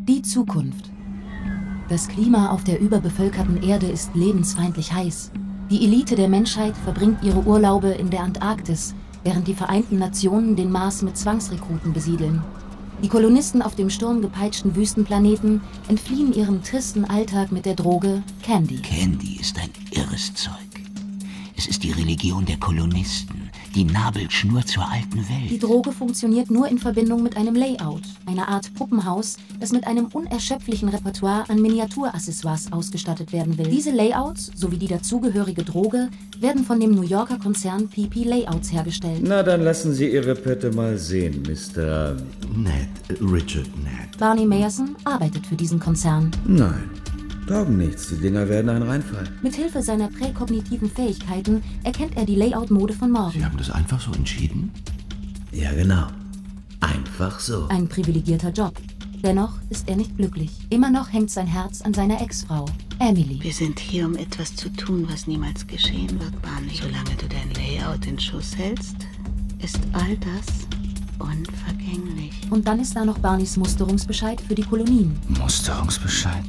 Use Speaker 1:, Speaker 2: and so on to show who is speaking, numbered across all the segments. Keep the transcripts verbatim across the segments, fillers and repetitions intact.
Speaker 1: Die Zukunft. Das Klima auf der überbevölkerten Erde ist lebensfeindlich heiß. Die Elite der Menschheit verbringt ihre Urlaube in der Antarktis, während die Vereinten Nationen den Mars mit Zwangsrekruten besiedeln. Die Kolonisten auf dem sturmgepeitschten Wüstenplaneten entfliehen ihrem tristen Alltag mit der Droge Candy.
Speaker 2: Candy ist ein irres Zeug. Es ist die Religion der Kolonisten, die Nabelschnur zur alten Welt.
Speaker 1: Die Droge funktioniert nur in Verbindung mit einem Layout, einer Art Puppenhaus, das mit einem unerschöpflichen Repertoire an Miniaturaccessoires ausgestattet werden will. Diese Layouts sowie die dazugehörige Droge werden von dem New Yorker Konzern P P Layouts hergestellt.
Speaker 3: Na, dann lassen Sie Ihre Pette mal sehen, Mister
Speaker 4: Ned, Richard Ned.
Speaker 1: Barney Mayerson arbeitet für diesen Konzern.
Speaker 3: Nein, taugen nichts. Die Dinger werden ein Reinfall.
Speaker 1: Mithilfe seiner präkognitiven Fähigkeiten erkennt er die Layout-Mode von morgen.
Speaker 4: Sie haben das einfach so entschieden?
Speaker 3: Ja, genau. Einfach so.
Speaker 1: Ein privilegierter Job. Dennoch ist er nicht glücklich. Immer noch hängt sein Herz an seiner Ex-Frau, Emily.
Speaker 5: Wir sind hier, um etwas zu tun, was niemals geschehen wird, Barney. Solange du dein Layout in Schuss hältst, ist all das unvergänglich.
Speaker 1: Und dann ist da noch Barneys Musterungsbescheid für die Kolonien.
Speaker 4: Musterungsbescheid?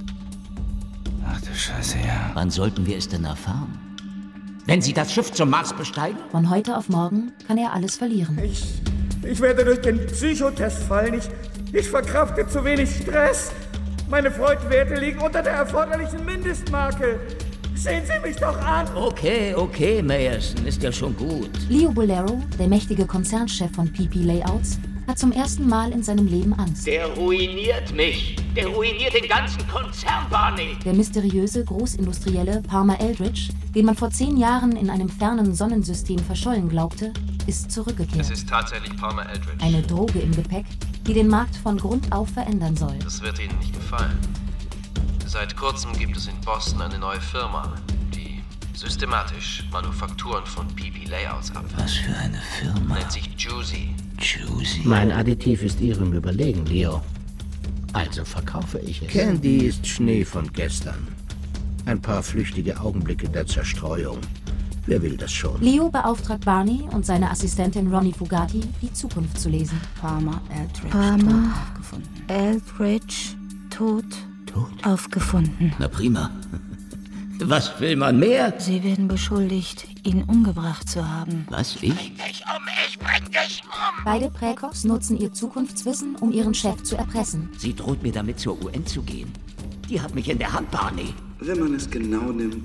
Speaker 4: Ach du Scheiße, ja.
Speaker 2: Wann sollten wir es denn erfahren? Wenn Sie das Schiff zum Mars besteigen?
Speaker 1: Von heute auf morgen kann er alles verlieren.
Speaker 6: Ich, ich werde durch den Psychotest fallen. Ich, ich verkrafte zu wenig Stress. Meine Freudwerte liegen unter der erforderlichen Mindestmarke. Sehen Sie mich doch an!
Speaker 2: Okay, okay, Mayerson, ist ja schon gut.
Speaker 1: Leo Bolero, der mächtige Konzernchef von P P Layouts, hat zum ersten Mal in seinem Leben Angst.
Speaker 7: Der ruiniert mich. Der ruiniert den ganzen Konzern, Barney.
Speaker 1: Der mysteriöse Großindustrielle Palmer Eldritch, den man vor zehn Jahren in einem fernen Sonnensystem verschollen glaubte, ist zurückgekehrt.
Speaker 8: Es ist tatsächlich Palmer Eldritch.
Speaker 1: Eine Droge im Gepäck, die den Markt von Grund auf verändern soll.
Speaker 8: Das wird Ihnen nicht gefallen. Seit kurzem gibt es in Boston eine neue Firma, die systematisch Manufakturen von P P Layouts abfällt.
Speaker 2: Was für eine Firma?
Speaker 8: Nennt sich Juicy.
Speaker 2: Juicy.
Speaker 9: Mein Additiv ist Ihrem überlegen, Leo. Also verkaufe ich es.
Speaker 10: Candy ist Schnee von gestern. Ein paar flüchtige Augenblicke der Zerstreuung. Wer will das schon?
Speaker 1: Leo beauftragt Barney und seine Assistentin Ronnie Fugati, die Zukunft zu lesen.
Speaker 5: Palmer Eldritch Palmer tot aufgefunden. Eldritch tot,
Speaker 2: Tot?
Speaker 5: aufgefunden.
Speaker 2: Na prima. Was will man mehr?
Speaker 5: Sie werden beschuldigt, ihn umgebracht zu haben.
Speaker 2: Was, ich?
Speaker 7: Ich um, ich bring dich um.
Speaker 1: Beide Präcox nutzen ihr Zukunftswissen, um ihren Chef zu erpressen.
Speaker 2: Sie droht mir damit zur U N zu gehen. Die hat mich in der Hand, Barney.
Speaker 4: Wenn man es genau nimmt,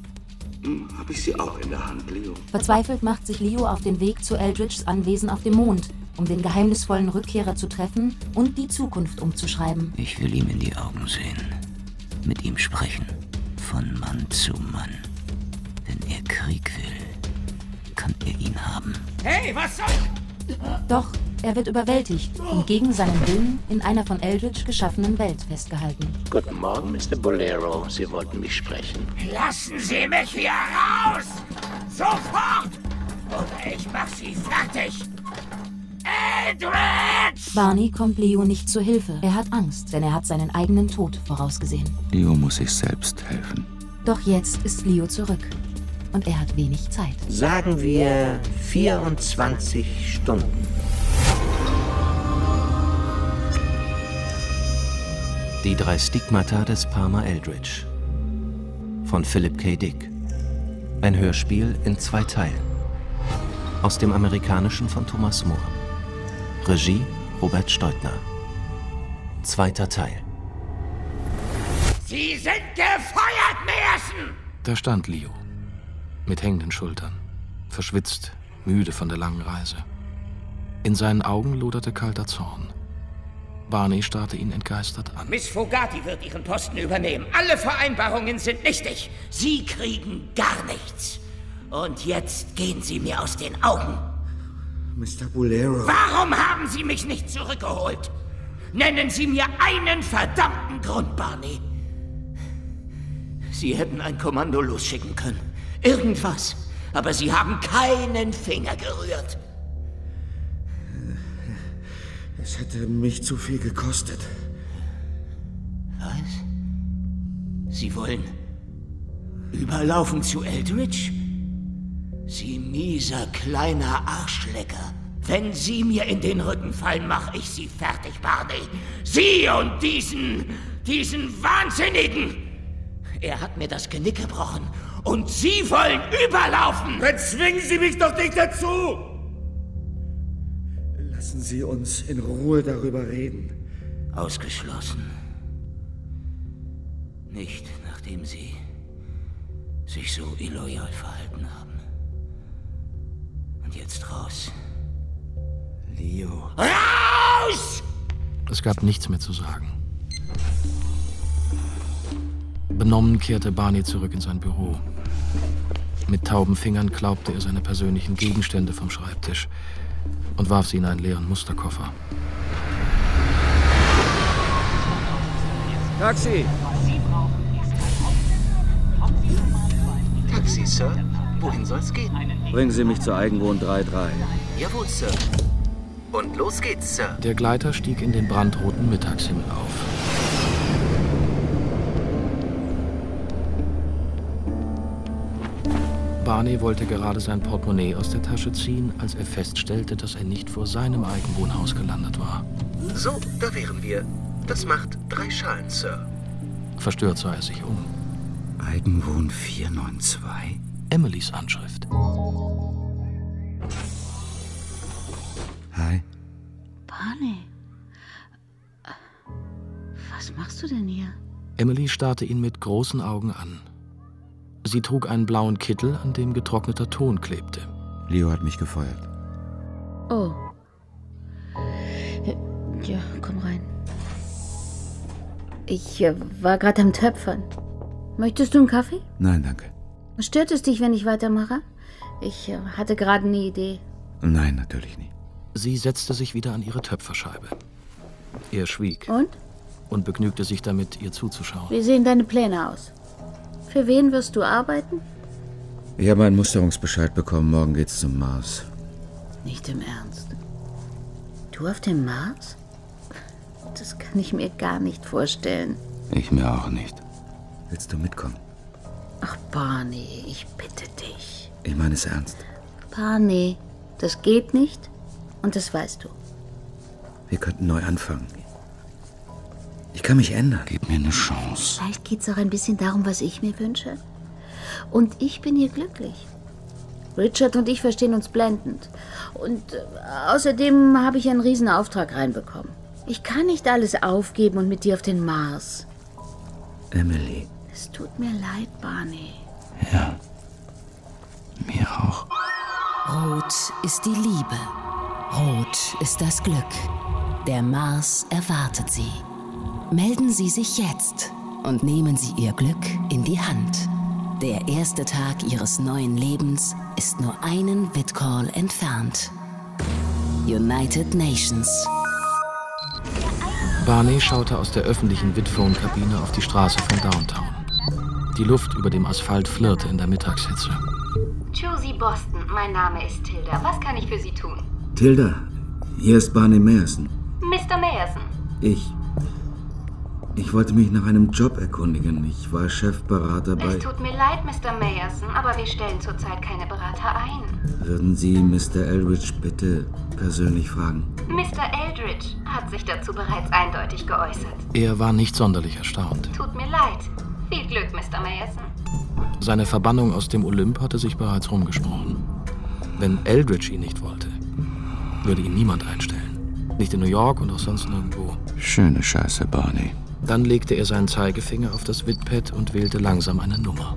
Speaker 4: habe ich sie auch in der Hand, Leo.
Speaker 1: Verzweifelt macht sich Leo auf den Weg zu Eldritchs Anwesen auf dem Mond, um den geheimnisvollen Rückkehrer zu treffen und die Zukunft umzuschreiben.
Speaker 2: Ich will ihm in die Augen sehen. Mit ihm sprechen. Von Mann zu Mann. Wenn er Krieg will, kann er ihn haben.
Speaker 7: Hey, was soll...
Speaker 1: Doch er wird überwältigt und gegen seinen Willen in einer von Eldritch geschaffenen Welt festgehalten.
Speaker 9: Guten Morgen, Mister Bolero. Sie wollten mich sprechen.
Speaker 7: Lassen Sie mich hier raus! Sofort! Oder ich mach Sie fertig! Eldritch!
Speaker 1: Barney kommt Leo nicht zu Hilfe. Er hat Angst, denn er hat seinen eigenen Tod vorausgesehen.
Speaker 4: Leo muss sich selbst helfen.
Speaker 1: Doch jetzt ist Leo zurück. Und er hat wenig Zeit.
Speaker 10: Sagen wir vierundzwanzig Stunden.
Speaker 11: Die drei Stigmata des Palmer Eldritch von Philip K. Dick. Ein Hörspiel in zwei Teilen. Aus dem Amerikanischen von Thomas Moore. Regie Robert Steutner. Zweiter Teil.
Speaker 7: Sie sind gefeuert, Mayerson!
Speaker 12: Da stand Leo. Mit hängenden Schultern. Verschwitzt, müde von der langen Reise. In seinen Augen loderte kalter Zorn. Barney starrte ihn entgeistert an.
Speaker 7: Miss Fugati wird Ihren Posten übernehmen. Alle Vereinbarungen sind nichtig. Sie kriegen gar nichts. Und jetzt gehen Sie mir aus den Augen.
Speaker 4: Mister Bolero.
Speaker 7: Warum haben Sie mich nicht zurückgeholt? Nennen Sie mir einen verdammten Grund, Barney. Sie hätten ein Kommando losschicken können. Irgendwas. Aber Sie haben keinen Finger gerührt.
Speaker 4: Es hätte mich zu viel gekostet.
Speaker 7: Was? Sie wollen überlaufen zu Eldritch? Sie mieser kleiner Arschlecker. Wenn Sie mir in den Rücken fallen, mache ich Sie fertig, Barney. Sie und diesen, diesen Wahnsinnigen. Er hat mir das Genick gebrochen und Sie wollen überlaufen.
Speaker 6: Dann zwingen Sie mich doch nicht dazu. Lassen Sie uns in Ruhe darüber reden.
Speaker 7: Ausgeschlossen. Nicht, nachdem Sie sich so illoyal verhalten haben. Und jetzt raus.
Speaker 12: Leo.
Speaker 7: Raus!
Speaker 12: Es gab nichts mehr zu sagen. Benommen kehrte Barney zurück in sein Büro. Mit tauben Fingern klaubte er seine persönlichen Gegenstände vom Schreibtisch und warf sie in einen leeren Musterkoffer.
Speaker 6: Taxi!
Speaker 13: Taxi, Sir. Wohin soll's gehen?
Speaker 3: Bringen Sie mich zur Eigenwohn drei drei.
Speaker 13: Jawohl, Sir. Und los geht's, Sir.
Speaker 12: Der Gleiter stieg in den brandroten Mittagshimmel auf. Barney wollte gerade sein Portemonnaie aus der Tasche ziehen, als er feststellte, dass er nicht vor seinem Eigenwohnhaus gelandet war.
Speaker 13: So, da wären wir. Das macht drei Schalen, Sir.
Speaker 12: Verstört sah er sich um.
Speaker 3: Eigenwohn vier neun zwei?
Speaker 12: Emilys Anschrift.
Speaker 3: Hi.
Speaker 5: Barney. Was machst du denn hier?
Speaker 12: Emily starrte ihn mit großen Augen an. Sie trug einen blauen Kittel, an dem getrockneter Ton klebte.
Speaker 3: Leo hat mich gefeuert.
Speaker 5: Oh. Ja, komm rein. Ich äh, war gerade am Töpfern. Möchtest du einen Kaffee?
Speaker 3: Nein, danke.
Speaker 5: Stört es dich, wenn ich weitermache? Ich äh, hatte gerade eine Idee.
Speaker 3: Nein, natürlich nicht.
Speaker 12: Sie setzte sich wieder an ihre Töpferscheibe. Er schwieg.
Speaker 5: Und?
Speaker 12: Und begnügte sich damit, ihr zuzuschauen.
Speaker 5: Wie sehen deine Pläne aus? Für wen wirst du arbeiten?
Speaker 3: Ich habe einen Musterungsbescheid bekommen. Morgen geht's zum Mars.
Speaker 5: Nicht im Ernst. Du auf dem Mars? Das kann ich mir gar nicht vorstellen.
Speaker 3: Ich mir auch nicht. Willst du mitkommen?
Speaker 5: Ach, Barney, ich bitte dich.
Speaker 3: Ich meine es ernst.
Speaker 5: Barney, das geht nicht und das weißt du.
Speaker 3: Wir könnten neu anfangen. Ich kann mich ändern. Gib mir eine Chance.
Speaker 5: Vielleicht geht's auch ein bisschen darum, was ich mir wünsche. Und ich bin hier glücklich. Richard und ich verstehen uns blendend. Und äh, außerdem habe ich einen riesen Auftrag reinbekommen. Ich kann nicht alles aufgeben und mit dir auf den Mars.
Speaker 3: Emily.
Speaker 5: Es tut mir leid, Barney.
Speaker 3: Ja. Mir auch.
Speaker 1: Rot ist die Liebe. Rot ist das Glück. Der Mars erwartet Sie. Melden Sie sich jetzt und nehmen Sie Ihr Glück in die Hand. Der erste Tag Ihres neuen Lebens ist nur einen Vidcall entfernt. United Nations.
Speaker 12: Barney schaute aus der öffentlichen Vidphone-Kabine auf die Straße von Downtown. Die Luft über dem Asphalt flirrte in der Mittagshitze.
Speaker 14: Josie Boston, mein Name ist Tilda. Was kann ich für Sie tun?
Speaker 3: Tilda, hier ist Barney Mayerson.
Speaker 14: Mister Mayerson.
Speaker 3: Ich... Ich wollte mich nach einem Job erkundigen. Ich war Chefberater bei...
Speaker 14: Es tut mir leid, Mister Mayerson, aber wir stellen zurzeit keine Berater ein.
Speaker 3: Würden Sie Mister Eldridge bitte persönlich fragen?
Speaker 14: Mister Eldridge hat sich dazu bereits eindeutig geäußert.
Speaker 12: Er war nicht sonderlich erstaunt.
Speaker 14: Tut mir leid. Viel Glück, Mister Mayerson.
Speaker 12: Seine Verbannung aus dem Olymp hatte sich bereits rumgesprochen. Wenn Eldridge ihn nicht wollte, würde ihn niemand einstellen. Nicht in New York und auch sonst nirgendwo.
Speaker 3: Schöne Scheiße, Barney.
Speaker 12: Dann legte er seinen Zeigefinger auf das Vidpad und wählte langsam eine Nummer.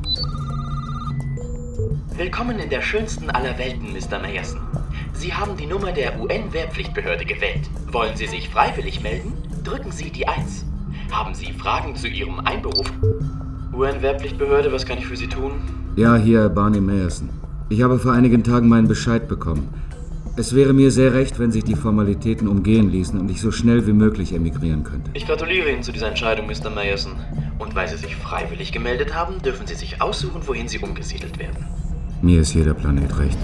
Speaker 15: Willkommen in der schönsten aller Welten, Mister Mayerson. Sie haben die Nummer der U N-Wehrpflichtbehörde gewählt. Wollen Sie sich freiwillig melden? Drücken Sie die eins. Haben Sie Fragen zu Ihrem Einberuf? U N-Wehrpflichtbehörde, was kann ich für Sie tun?
Speaker 3: Ja, hier Barney Mayerson. Ich habe vor einigen Tagen meinen Bescheid bekommen. Es wäre mir sehr recht, wenn sich die Formalitäten umgehen ließen und ich so schnell wie möglich emigrieren könnte.
Speaker 15: Ich gratuliere Ihnen zu dieser Entscheidung, Mister Mayerson. Und weil Sie sich freiwillig gemeldet haben, dürfen Sie sich aussuchen, wohin Sie umgesiedelt werden.
Speaker 3: Mir ist jeder Planet recht.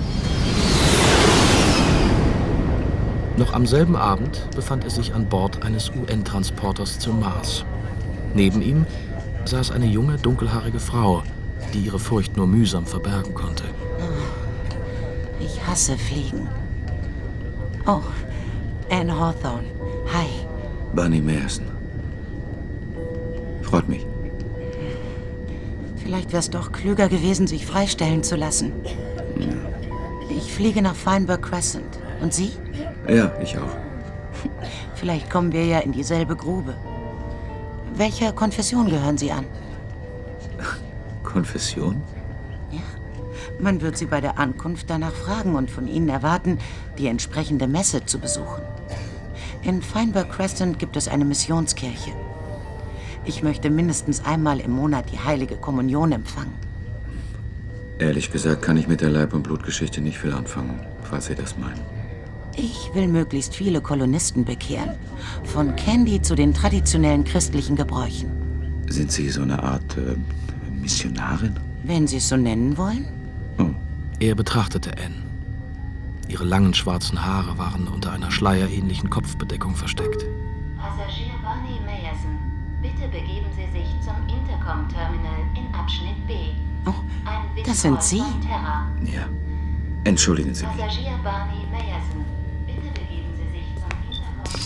Speaker 12: Noch am selben Abend befand er sich an Bord eines U N-Transporters zum Mars. Neben ihm saß eine junge, dunkelhaarige Frau, die ihre Furcht nur mühsam verbergen konnte.
Speaker 5: Ich hasse Fliegen.
Speaker 16: Oh, Anne Hawthorne. Hi.
Speaker 3: Barney Mayerson. Freut mich.
Speaker 16: Vielleicht wäre es doch klüger gewesen, sich freistellen zu lassen.
Speaker 3: Ja.
Speaker 16: Ich fliege nach Feinberg Crescent. Und Sie?
Speaker 3: Ja, ich auch.
Speaker 16: Vielleicht kommen wir ja in dieselbe Grube. Welcher Konfession gehören Sie an?
Speaker 3: Konfession?
Speaker 16: Ja. Man wird Sie bei der Ankunft danach fragen und von Ihnen erwarten, die entsprechende Messe zu besuchen. In Feinberg Crescent gibt es eine Missionskirche. Ich möchte mindestens einmal im Monat die heilige Kommunion empfangen.
Speaker 3: Ehrlich gesagt kann ich mit der Leib- und Blutgeschichte nicht viel anfangen, falls Sie das meinen.
Speaker 16: Ich will möglichst viele Kolonisten bekehren. Von Candy zu den traditionellen christlichen Gebräuchen.
Speaker 3: Sind Sie so eine Art äh, Missionarin?
Speaker 16: Wenn Sie es so nennen wollen.
Speaker 12: Oh. Er betrachtete Anne. Ihre langen schwarzen Haare waren unter einer schleierähnlichen Kopfbedeckung versteckt.
Speaker 14: Passagier Barney Mayerson, bitte begeben Sie sich zum Intercom-Terminal in Abschnitt B.
Speaker 16: Oh,
Speaker 14: Ein
Speaker 16: das sind Sie?
Speaker 14: Terra.
Speaker 3: Ja. Entschuldigen Sie mich.
Speaker 14: Passagier Barney Mayerson, bitte begeben Sie sich zum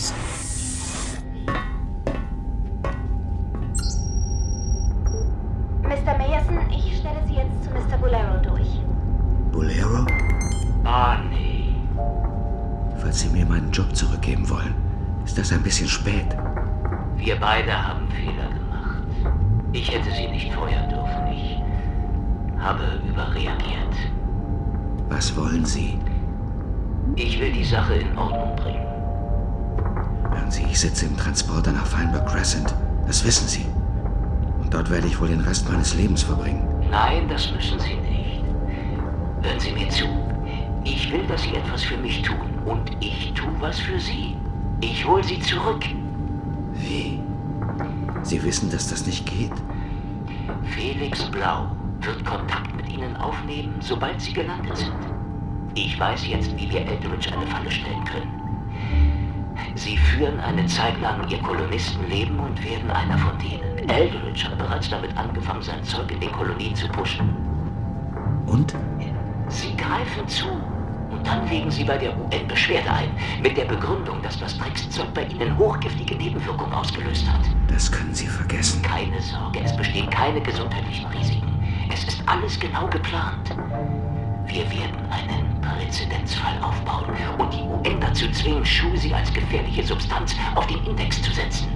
Speaker 14: Intercom-Terminal.
Speaker 17: Mister Mayerson, ich stelle Sie jetzt zu Mister Bolero durch.
Speaker 3: Bolero?
Speaker 7: Barney.
Speaker 3: Falls Sie mir meinen Job zurückgeben wollen, ist das ein bisschen spät.
Speaker 15: Wir beide haben Fehler gemacht. Ich hätte Sie nicht feuern dürfen. Ich habe überreagiert.
Speaker 3: Was wollen Sie?
Speaker 15: Ich will die Sache in Ordnung bringen.
Speaker 3: Hören Sie, ich sitze im Transporter nach Feinberg Crescent. Das wissen Sie. Und dort werde ich wohl den Rest meines Lebens verbringen.
Speaker 15: Nein, das müssen Sie nicht. Hören Sie mir zu. Ich will, dass Sie etwas für mich tun. Und ich tue was für Sie. Ich hole Sie zurück.
Speaker 3: Wie? Sie wissen, dass das nicht geht?
Speaker 15: Felix Blau wird Kontakt mit Ihnen aufnehmen, sobald Sie gelandet sind. Ich weiß jetzt, wie wir Eldridge eine Falle stellen können. Sie führen eine Zeit lang Ihr Kolonistenleben und werden einer von denen. Eldridge hat bereits damit angefangen, sein Zeug in den Kolonien zu pushen.
Speaker 3: Und?
Speaker 15: Sie greifen zu. Und dann legen Sie bei der U N Beschwerde ein, mit der Begründung, dass das Dreckszeug bei Ihnen hochgiftige Nebenwirkungen ausgelöst hat.
Speaker 3: Das können Sie vergessen.
Speaker 15: Keine Sorge, es bestehen keine gesundheitlichen Risiken. Es ist alles genau geplant. Wir werden einen Präzedenzfall aufbauen und die U N dazu zwingen, Schusi als gefährliche Substanz auf den Index zu setzen.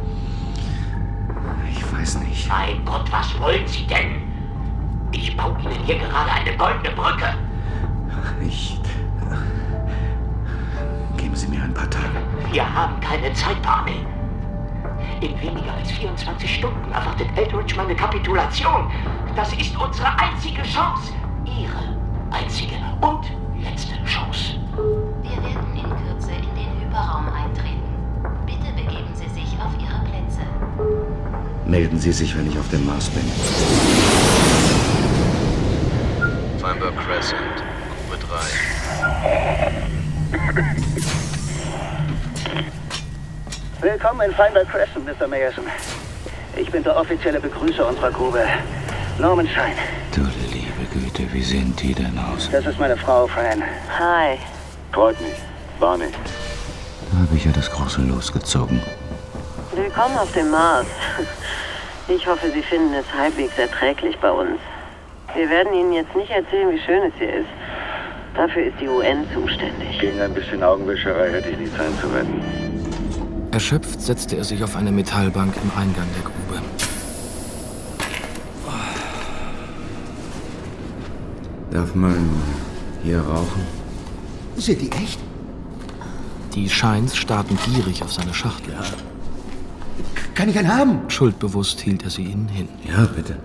Speaker 3: Ich weiß nicht.
Speaker 7: Mein Gott, was wollen Sie denn? Ich baue Ihnen hier gerade eine goldene Brücke.
Speaker 3: Ich... Geben Sie mir ein paar Tage.
Speaker 7: Wir haben keine Zeit, Barney. In weniger als vierundzwanzig Stunden erwartet Eldridge meine Kapitulation. Das ist unsere einzige Chance. Ihre einzige und letzte Chance.
Speaker 14: Wir werden in Kürze in den Hyperraum eintreten. Bitte begeben Sie sich auf Ihre Plätze.
Speaker 3: Melden Sie sich, wenn ich auf dem Mars bin.
Speaker 8: Feinberg Crescent, Grube drei.
Speaker 18: Willkommen in Feinberg Crescent, Mister Mayerson. Ich bin der offizielle Begrüßer unserer Grube, Norman Shine.
Speaker 3: Du liebe Güte, wie sehen die denn aus?
Speaker 18: Das ist meine Frau, Fran.
Speaker 17: Hi.
Speaker 3: Freut mich. Barney. Da habe ich ja das große Los gezogen.
Speaker 19: Willkommen auf dem Mars. Ich hoffe, Sie finden es halbwegs erträglich bei uns. Wir werden Ihnen jetzt nicht erzählen, wie schön es hier ist. Dafür ist die U N zuständig.
Speaker 3: Gegen ein bisschen Augenwischerei hätte ich nicht Zeit zu retten.
Speaker 12: Erschöpft setzte er sich auf eine Metallbank im Eingang der Grube.
Speaker 3: Darf man hier rauchen?
Speaker 10: Sind die echt?
Speaker 12: Die Shines starrten gierig auf seine Schachtel. Ja.
Speaker 10: Kann ich einen haben?
Speaker 12: Schuldbewusst hielt er sie ihnen hin.
Speaker 3: Ja, bitte.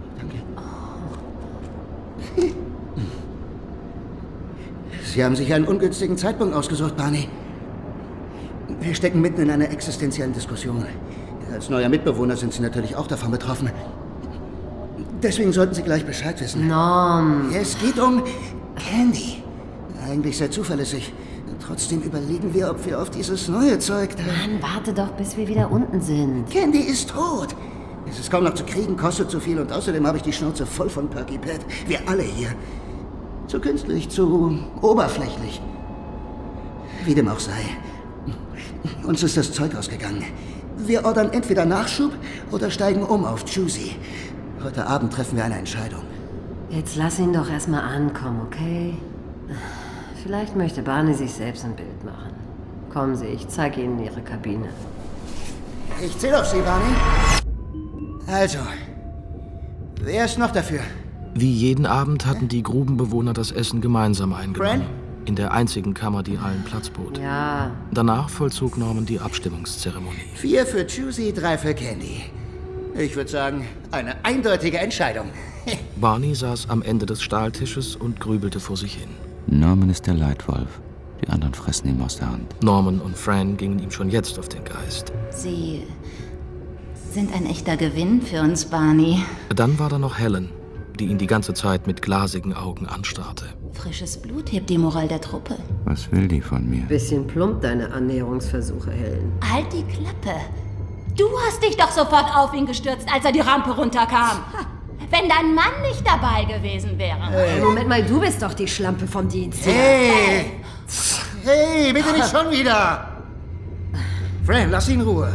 Speaker 10: Sie haben sich einen ungünstigen Zeitpunkt ausgesucht, Barney. Wir stecken mitten in einer existenziellen Diskussion. Als neuer Mitbewohner sind Sie natürlich auch davon betroffen. Deswegen sollten Sie gleich Bescheid wissen.
Speaker 19: Norm.
Speaker 10: Es geht um Candy. Eigentlich sehr zuverlässig. Trotzdem überlegen wir, ob wir auf dieses neue Zeug da...
Speaker 19: Mann, warte doch, bis wir wieder unten sind.
Speaker 10: Candy ist tot. Es ist kaum noch zu kriegen, kostet zu viel und außerdem habe ich die Schnauze voll von Perky Pat. Wir alle hier. Zu künstlich, zu oberflächlich. Wie dem auch sei. Uns ist das Zeug ausgegangen. Wir ordern entweder Nachschub oder steigen um auf Juicy. Heute Abend treffen wir eine Entscheidung.
Speaker 19: Jetzt lass ihn doch erstmal ankommen, okay? Vielleicht möchte Barney sich selbst ein Bild machen. Kommen Sie, ich zeige Ihnen Ihre Kabine.
Speaker 10: Ich zähle auf Sie, Barney. Also, wer ist noch dafür?
Speaker 12: Wie jeden Abend hatten die Grubenbewohner das Essen gemeinsam eingenommen.
Speaker 10: Fran?
Speaker 12: In der einzigen Kammer, die allen Platz bot.
Speaker 19: Ja.
Speaker 12: Danach vollzog Norman die Abstimmungszeremonie.
Speaker 10: Vier für Juicy, drei für Candy. Ich würde sagen, eine eindeutige Entscheidung.
Speaker 12: Barney saß am Ende des Stahltisches und grübelte vor sich hin.
Speaker 3: Norman ist der Leitwolf. Die anderen fressen ihm aus der Hand.
Speaker 12: Norman und Fran gingen ihm schon jetzt auf den Geist.
Speaker 14: Sie sind ein echter Gewinn für uns, Barney.
Speaker 12: Dann war da noch Helen, die ihn die ganze Zeit mit glasigen Augen anstarrte.
Speaker 14: Frisches Blut hebt die Moral der Truppe.
Speaker 3: Was will die von mir?
Speaker 19: Bisschen plump, deine Annäherungsversuche, Helen.
Speaker 14: Halt die Klappe. Du hast dich doch sofort auf ihn gestürzt, als er die Rampe runterkam. Wenn dein Mann nicht dabei gewesen wäre.
Speaker 19: Hey, Moment mal, du bist doch die Schlampe vom Dienst.
Speaker 10: Hey! Hey, bitte nicht schon wieder! Fran, lass ihn in Ruhe.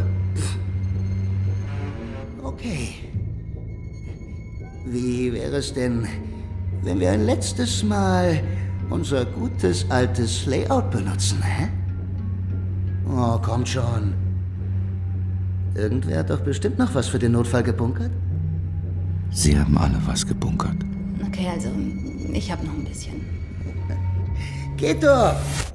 Speaker 10: Okay. Wie wäre es denn, wenn wir ein letztes Mal unser gutes altes Layout benutzen, hä? Oh, kommt schon. Irgendwer hat doch bestimmt noch was für den Notfall gebunkert?
Speaker 3: Sie haben alle was gebunkert.
Speaker 14: Okay, also, ich habe noch ein bisschen.
Speaker 10: Geht doch!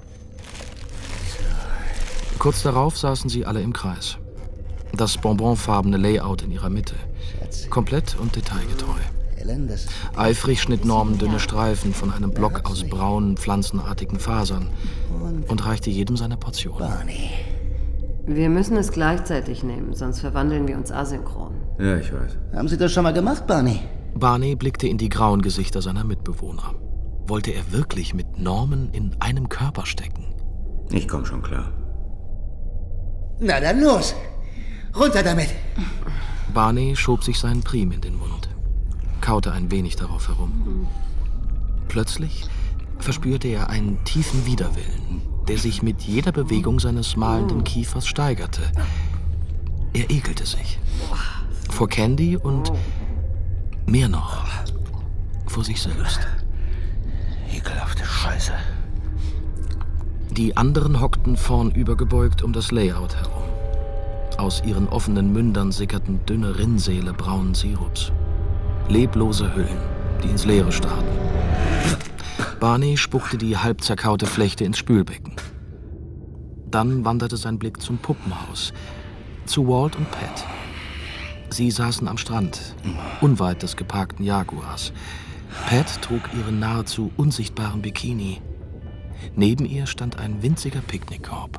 Speaker 12: Kurz darauf saßen sie alle im Kreis. Das bonbonfarbene Layout in ihrer Mitte. Komplett und detailgetreu. Eifrig schnitt Norman dünne Streifen von einem Block aus braunen, pflanzenartigen Fasern und reichte jedem seine Portion.
Speaker 19: Wir müssen es gleichzeitig nehmen, sonst verwandeln wir uns asynchron.
Speaker 3: Ja, ich weiß.
Speaker 10: Haben Sie das schon mal gemacht, Barney?
Speaker 12: Barney blickte in die grauen Gesichter seiner Mitbewohner. Wollte er wirklich mit Norman in einem Körper stecken?
Speaker 3: Ich komm schon klar.
Speaker 10: Na dann los! Runter damit!
Speaker 12: Barney schob sich seinen Prim in den Mund, kaute ein wenig darauf herum. Plötzlich verspürte er einen tiefen Widerwillen, der sich mit jeder Bewegung seines malenden Kiefers steigerte. Er ekelte sich. Vor Candy und mehr noch, vor sich selbst.
Speaker 3: Ekelhafte Scheiße.
Speaker 12: Die anderen hockten vornübergebeugt um das Layout herum. Aus ihren offenen Mündern sickerten dünne Rinnsäle braunen Sirups. Leblose Hüllen, die ins Leere starrten. Barney spuckte die halb zerkaute Flechte ins Spülbecken. Dann wanderte sein Blick zum Puppenhaus, zu Walt und Pat. Sie saßen am Strand, unweit des geparkten Jaguars. Pat trug ihren nahezu unsichtbaren Bikini. Neben ihr stand ein winziger Picknickkorb.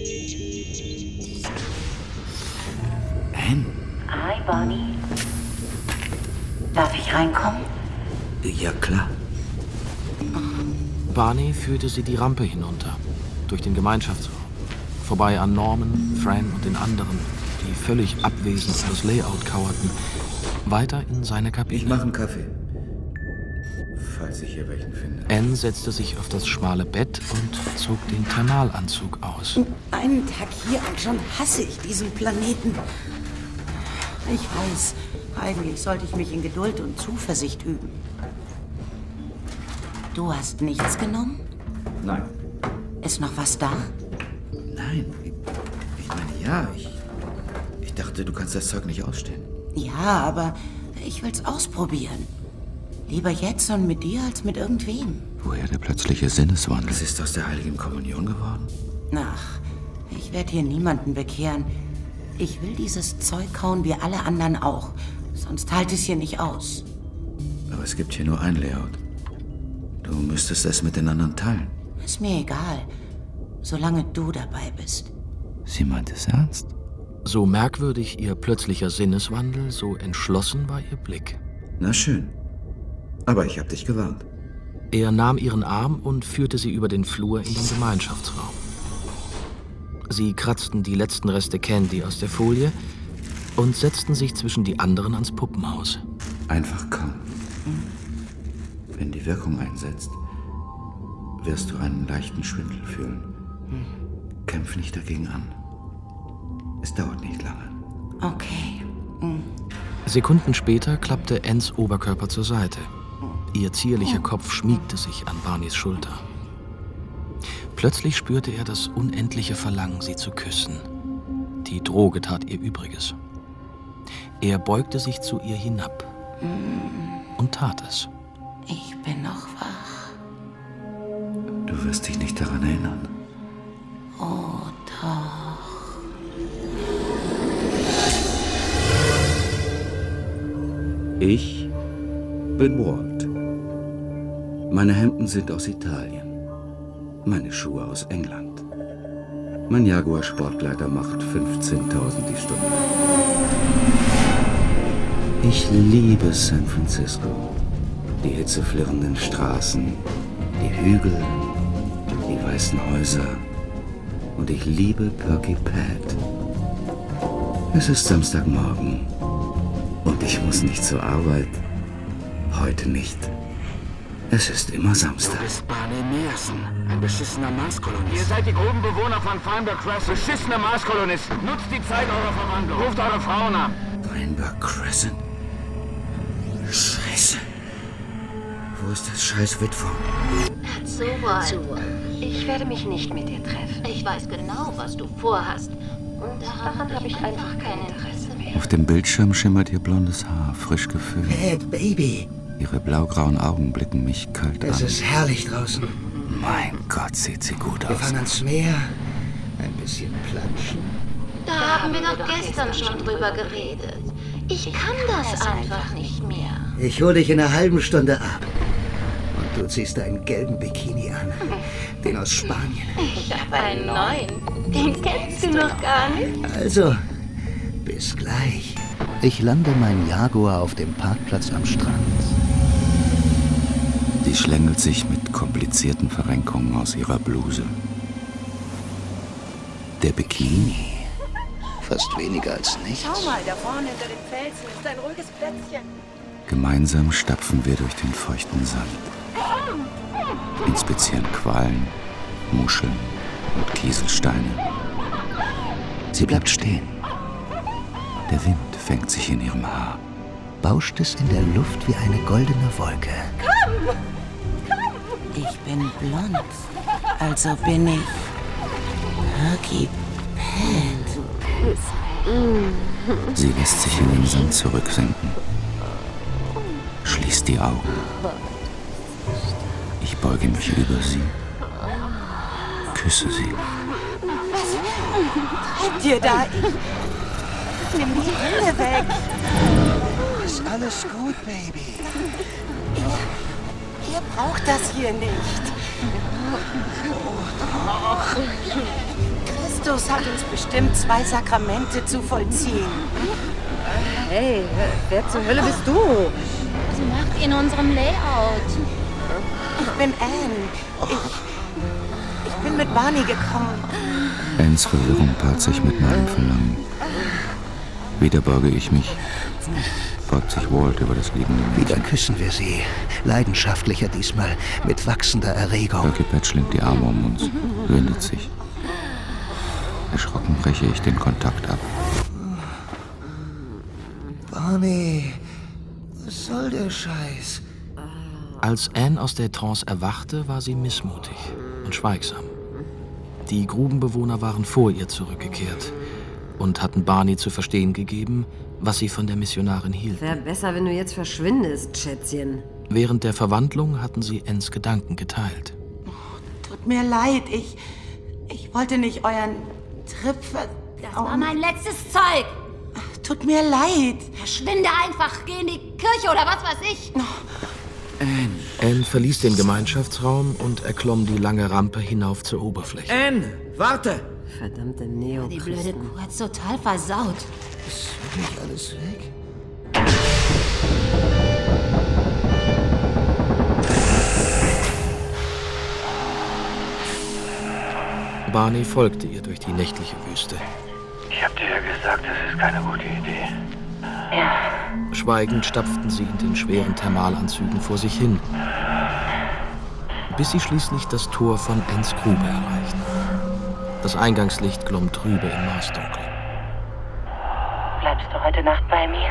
Speaker 3: Ann?
Speaker 16: Hi, Barney. Darf ich reinkommen?
Speaker 3: Ja, klar.
Speaker 12: Barney führte sie die Rampe hinunter, durch den Gemeinschaftsraum, vorbei an Norman, Fran und den anderen, die völlig abwesend um das Layout kauerten, weiter in seine Kabine.
Speaker 3: Ich mache einen Kaffee, falls ich hier welchen finde.
Speaker 12: Ann setzte sich auf das schmale Bett und zog den Thermalanzug aus.
Speaker 16: Einen Tag hier und schon hasse ich diesen Planeten. Ich weiß, eigentlich sollte ich mich in Geduld und Zuversicht üben. Du hast nichts genommen?
Speaker 3: Nein.
Speaker 16: Ist noch was da?
Speaker 3: Nein. Ich meine, ja, ich... Ich dachte, du kannst das Zeug nicht ausstehen.
Speaker 16: Ja, aber ich will's ausprobieren. Lieber jetzt und mit dir als mit irgendwem.
Speaker 3: Woher der plötzliche Sinneswandel? Das ist aus der Heiligen Kommunion geworden?
Speaker 16: Ach, ich werde hier niemanden bekehren. Ich will dieses Zeug hauen wie alle anderen auch. Sonst halte ich es hier nicht aus.
Speaker 3: Aber es gibt hier nur ein Layout. Du müsstest es mit den anderen teilen.
Speaker 16: Ist mir egal, solange du dabei bist.
Speaker 3: Sie meint es ernst?
Speaker 12: So merkwürdig ihr plötzlicher Sinneswandel, so entschlossen war ihr Blick.
Speaker 3: Na schön. Aber ich hab dich gewarnt.
Speaker 12: Er nahm ihren Arm und führte sie über den Flur in den Gemeinschaftsraum. Sie kratzten die letzten Reste Candy aus der Folie und setzten sich zwischen die anderen ans Puppenhaus.
Speaker 3: Einfach kaum. Wenn die Wirkung einsetzt, wirst du einen leichten Schwindel fühlen. Kämpf nicht dagegen an. Es dauert nicht lange.
Speaker 16: Okay. Hm.
Speaker 12: Sekunden später klappte Anns Oberkörper zur Seite. Ihr zierlicher Kopf schmiegte sich an Barneys Schulter. Plötzlich spürte er das unendliche Verlangen, sie zu küssen. Die Droge tat ihr Übriges. Er beugte sich zu ihr hinab und tat es.
Speaker 16: Ich bin noch wach.
Speaker 3: Du wirst dich nicht daran erinnern.
Speaker 16: Oh, doch.
Speaker 3: Ich bin Walt. Meine Hemden sind aus Italien. Meine Schuhe aus England. Mein Jaguar-Sportgleiter macht fünfzehntausend die Stunde. Ich liebe San Francisco. Die hitzeflirrenden Straßen, die Hügel, die weißen Häuser. Und ich liebe Perky Pat. Es ist Samstagmorgen. Und ich muss nicht zur Arbeit. Heute nicht. Es ist immer Samstag.
Speaker 6: Du bist Barney Meyerson, ein beschissener Marskolonist. Ihr seid die groben Bewohner von Feinberg Crescent. Beschissene Marskolonisten. Nutzt die Zeit eurer Verwandlung. Ruft eure Frauen an.
Speaker 3: Feinberg Crescent? Scheiße. Wo ist das scheiß Witwer?
Speaker 17: So weit. Ich werde mich nicht mit dir treffen. Ich weiß genau, was du vorhast. Und daran habe ich einfach kein Interesse mehr.
Speaker 3: Auf dem Bildschirm schimmert ihr blondes Haar, frisch geföhnt.
Speaker 10: Hey, Baby.
Speaker 3: Ihre blaugrauen Augen blicken mich kalt
Speaker 10: Es
Speaker 3: an.
Speaker 10: ist herrlich draußen.
Speaker 3: Mein Gott, sieht sie gut
Speaker 10: Wir
Speaker 3: aus.
Speaker 10: fahren ans Meer, ein bisschen planschen.
Speaker 17: Da haben wir doch gestern schon drüber geredet. Ich kann das einfach nicht mehr.
Speaker 10: Ich hol dich in einer halben Stunde ab. Und du ziehst deinen gelben Bikini an. Den aus Spanien.
Speaker 17: Ich habe einen neuen. Den kennst du noch gar nicht.
Speaker 10: Also, bis gleich. Ich lande mein Jaguar auf dem Parkplatz am Strand.
Speaker 3: Sie schlängelt sich mit komplizierten Verrenkungen aus ihrer Bluse. Der Bikini. Fast weniger als nichts.
Speaker 20: Schau mal, da vorne hinter dem Felsen ist ein ruhiges Plätzchen.
Speaker 3: Gemeinsam stapfen wir durch den feuchten Sand. Inspizieren Quallen, Muscheln und Kieselsteine. Sie bleibt stehen. Der Wind fängt sich in ihrem Haar. Bauscht es in der Luft wie eine goldene Wolke.
Speaker 20: Komm! Komm!
Speaker 16: Ich bin blond. Also bin ich Perky Pat.
Speaker 3: Sie lässt sich in den Sand zurücksinken. Schließt die Augen. Ich beuge mich über sie. Küsse sie.
Speaker 20: Treib dir da! Ich nimm die Hände weg!
Speaker 10: Ist alles gut, Baby?
Speaker 20: Ihr, ihr braucht das hier nicht. Christus hat uns bestimmt, zwei Sakramente zu vollziehen.
Speaker 21: Hey, wer zur Hölle bist du?
Speaker 14: Was macht ihr in unserem Layout?
Speaker 20: Ich bin Anne. Ich, ich bin mit Barney gekommen.
Speaker 3: Anns Verwirrung paart sich mit meinem Verlangen. Wieder beuge ich mich, beugt sich Walt über das liegende Mädchen.
Speaker 10: Wieder küssen wir sie. Leidenschaftlicher diesmal, mit wachsender Erregung.
Speaker 3: Perky Pat schlingt die Arme um uns, wendet sich. Erschrocken breche ich den Kontakt ab.
Speaker 10: Barney, was soll der Scheiß?
Speaker 12: Als Anne aus der Trance erwachte, war sie missmutig und schweigsam. Die Grubenbewohner waren vor ihr zurückgekehrt und hatten Barney zu verstehen gegeben, was sie von der Missionarin hielten.
Speaker 21: Wäre besser, wenn du jetzt verschwindest, Schätzchen.
Speaker 12: Während der Verwandlung hatten sie Anns Gedanken geteilt.
Speaker 20: Tut mir leid, ich, ich wollte nicht euren Trip ver...
Speaker 14: Das war mein letztes Zeug.
Speaker 20: Tut mir leid.
Speaker 14: Verschwinde einfach, geh in die Kirche oder was weiß ich.
Speaker 12: Anne. Anne verließ den Gemeinschaftsraum und erklomm die lange Rampe hinauf zur Oberfläche.
Speaker 6: Anne, warte!
Speaker 21: Verdammte Neo.
Speaker 14: Die blöde Kuh hat's total versaut.
Speaker 10: Ist wirklich alles weg?
Speaker 12: Barney folgte ihr durch die nächtliche Wüste.
Speaker 18: Ich hab dir ja gesagt, das ist keine gute Idee.
Speaker 12: Schweigend stapften sie in den schweren Thermalanzügen vor sich hin, bis sie schließlich das Tor von Anns Grube erreichten. Das Eingangslicht glomm trübe im Marsdunkel.
Speaker 19: Bleibst du heute Nacht bei mir?